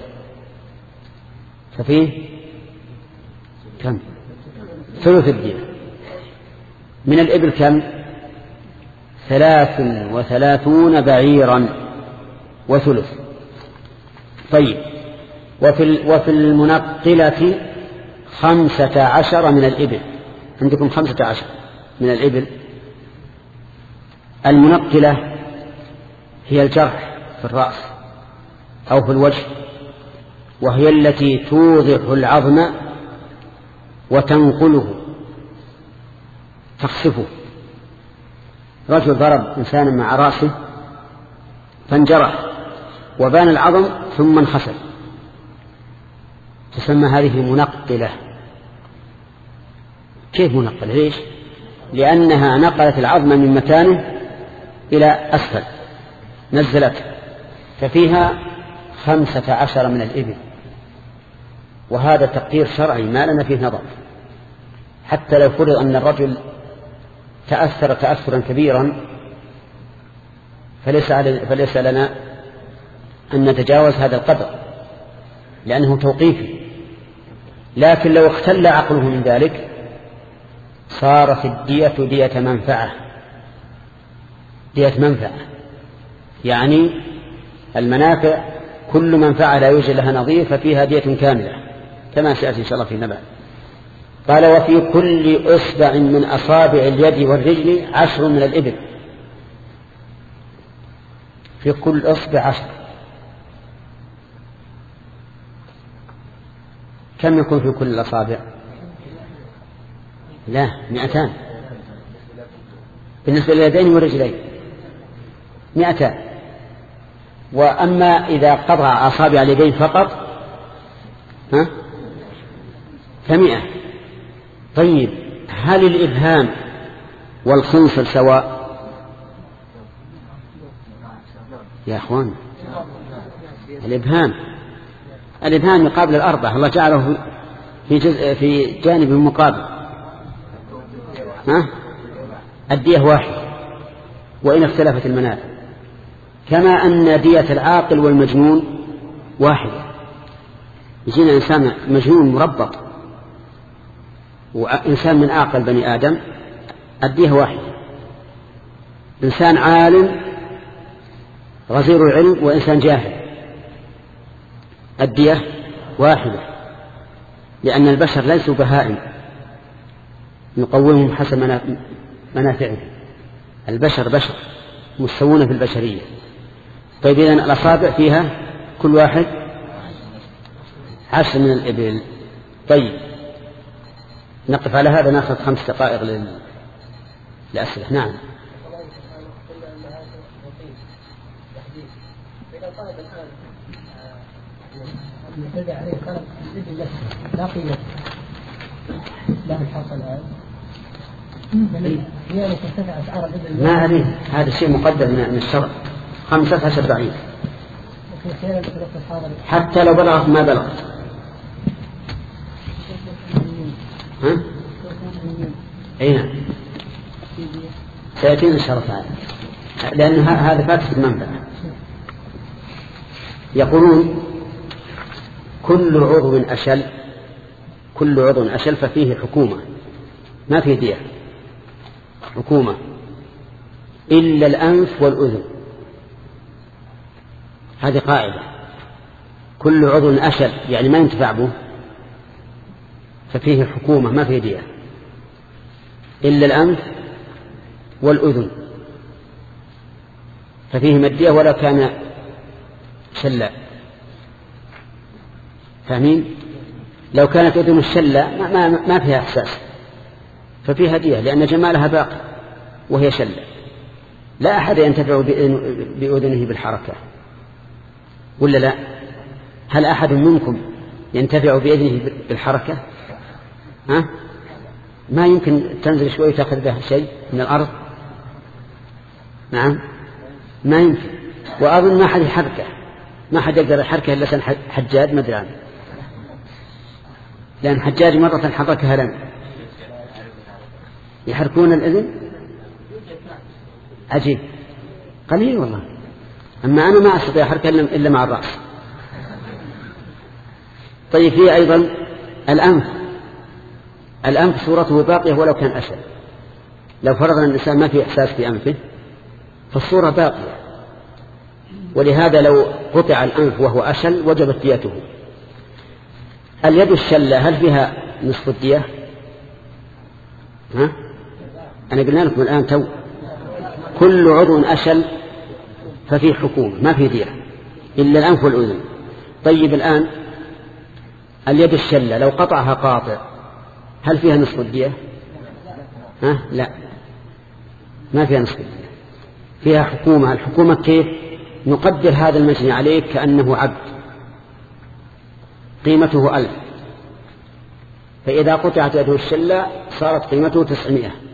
ففيه كم؟ ثلث الدية. من الإبل كم؟ ثلاث وثلاثون بعيرا وثلث. طيب وفي, وفي المنقلة خمسة عشر من الإبل. عندكم خمسة عشر من الإبل. المنقلة هي الجرح في الرأس أو في الوجه، وهي التي توضح العظم وتنقله تخسفه. رجل ضرب إنسانا مع رأسه فانجرح وبان العظم ثم انخسف، تسمى هذه منقلة. كيف منقلة؟ ليش؟ لأنها نقلت العظم من مكانه إلى أسفل، نزلته، ففيها خمسة عشر من الإبل. وهذا تقدير شرعي ما لنا فيه نظر. حتى لو فرض أن الرجل تأثر تأثرا كبيرا فليس, فليس لنا أن نتجاوز هذا القدر لأنه توقيفي. لكن لو اختل عقله من ذلك صارت الدية دية منفعة. دية منفعة يعني المنافع كل منفعة لا يوجد لها نظير ففيها دية كاملة كما سيأتي إن شاء الله في النبأ. قال وفي كل أصبع من أصابع اليد والرجل عشر من الإبل. في كل أصبع عشر. كم يكون في كل الأصابع؟ لا، مئتان بالنسبة لليدين والرجلين، مئتان. وأما إذا قطع أصابع اليدين فقط ها فمئة. طيب هل الإبهام والخنصر سواء يا أخوان؟ الإبهام الإبهام يقابل الأربعة، الله جعله في جزء في جانب مقابل. ها الدية واحد وإن اختلفت المنافع، كما أن دية العاقل والمجنون واحدة. يجينا إنسان مجنون مربط وإنسان من عاقل بني آدم الدية واحدة. إنسان عالم غزير العلم وإنسان جاهل الدية واحدة، لأن البشر ليسوا بهائم نقومهم حسب منافعهم. البشر بشر مستوون في البشرية. طيب إذن الأصابع فيها كل واحد عشر من الإبل. طيب نقف على هذا، ناخذ خمس دقائق لل... للأسئلة. نعم. لا قيمة له الحاصل الآن هي لو ترتفع أسعار الإبل ما عليه، هذا الشيء مقدر من الشرع، خمسة عشر بعير حتى لو بلغت ما بلغت. ها؟ أين سيأتينا الشرط هذا، لأن هذا فاتح المنفعة. يقولون كل عضو أشل، كل عضو أشل ففيه حكومة، ما فيه دية، حكومة إلا الأنف والأذن. هذه قاعدة، كل عضو أشل يعني ما ينتفع به ففيه حكومة ما فيه دية، إلا الأنف والأذن ففيه مدية ولا كان شلا. فاهمين؟ لو كانت أذن الشلة ما, ما, ما فيها إحساس ففيها دية، لأن جمالها باقي وهي شلة. لا أحد ينتفع بأذنه بالحركة ولا لا؟ هل أحد منكم ينتفع بأذنه بالحركة؟ ها؟ ما يمكن تنزل شوي تأخذ به شيء من الأرض. نعم ما يمكن. وأظن ما حد يحركه، ما حد يقدر يحركه إلا حجاج مدري عنه، لأن حجاج مرة حركها لنا. يحركون الأذن عجيب قليل والله. أما أنا ما أستطيع أحركها إلا مع الرأس. طيب فيه أيضا الأنف، الأنف صورته باقية ولو كان أشل. لو فرضنا الإنسان ما في إحساس في أنفه فالصورة باقية، ولهذا لو قطع الأنف وهو أشل وجبت ديته. اليد الشلة هل فيها نصف الدية؟ ها؟ أنا قلنا لكم الآن تو كل عضو أشل ففي حكومة ما في دية إلا الأنف والأذن. طيب الآن اليد الشلة لو قطعها قاطع هل فيها نصف الدية؟ ها؟ لا ما فيها نصف الدية، فيها حكومة. الحكومة كيف؟ نقدر هذا المجني عليك كأنه عبد قيمته ألف، فإذا قطعت يده الشلة صارت قيمته تسعمائة،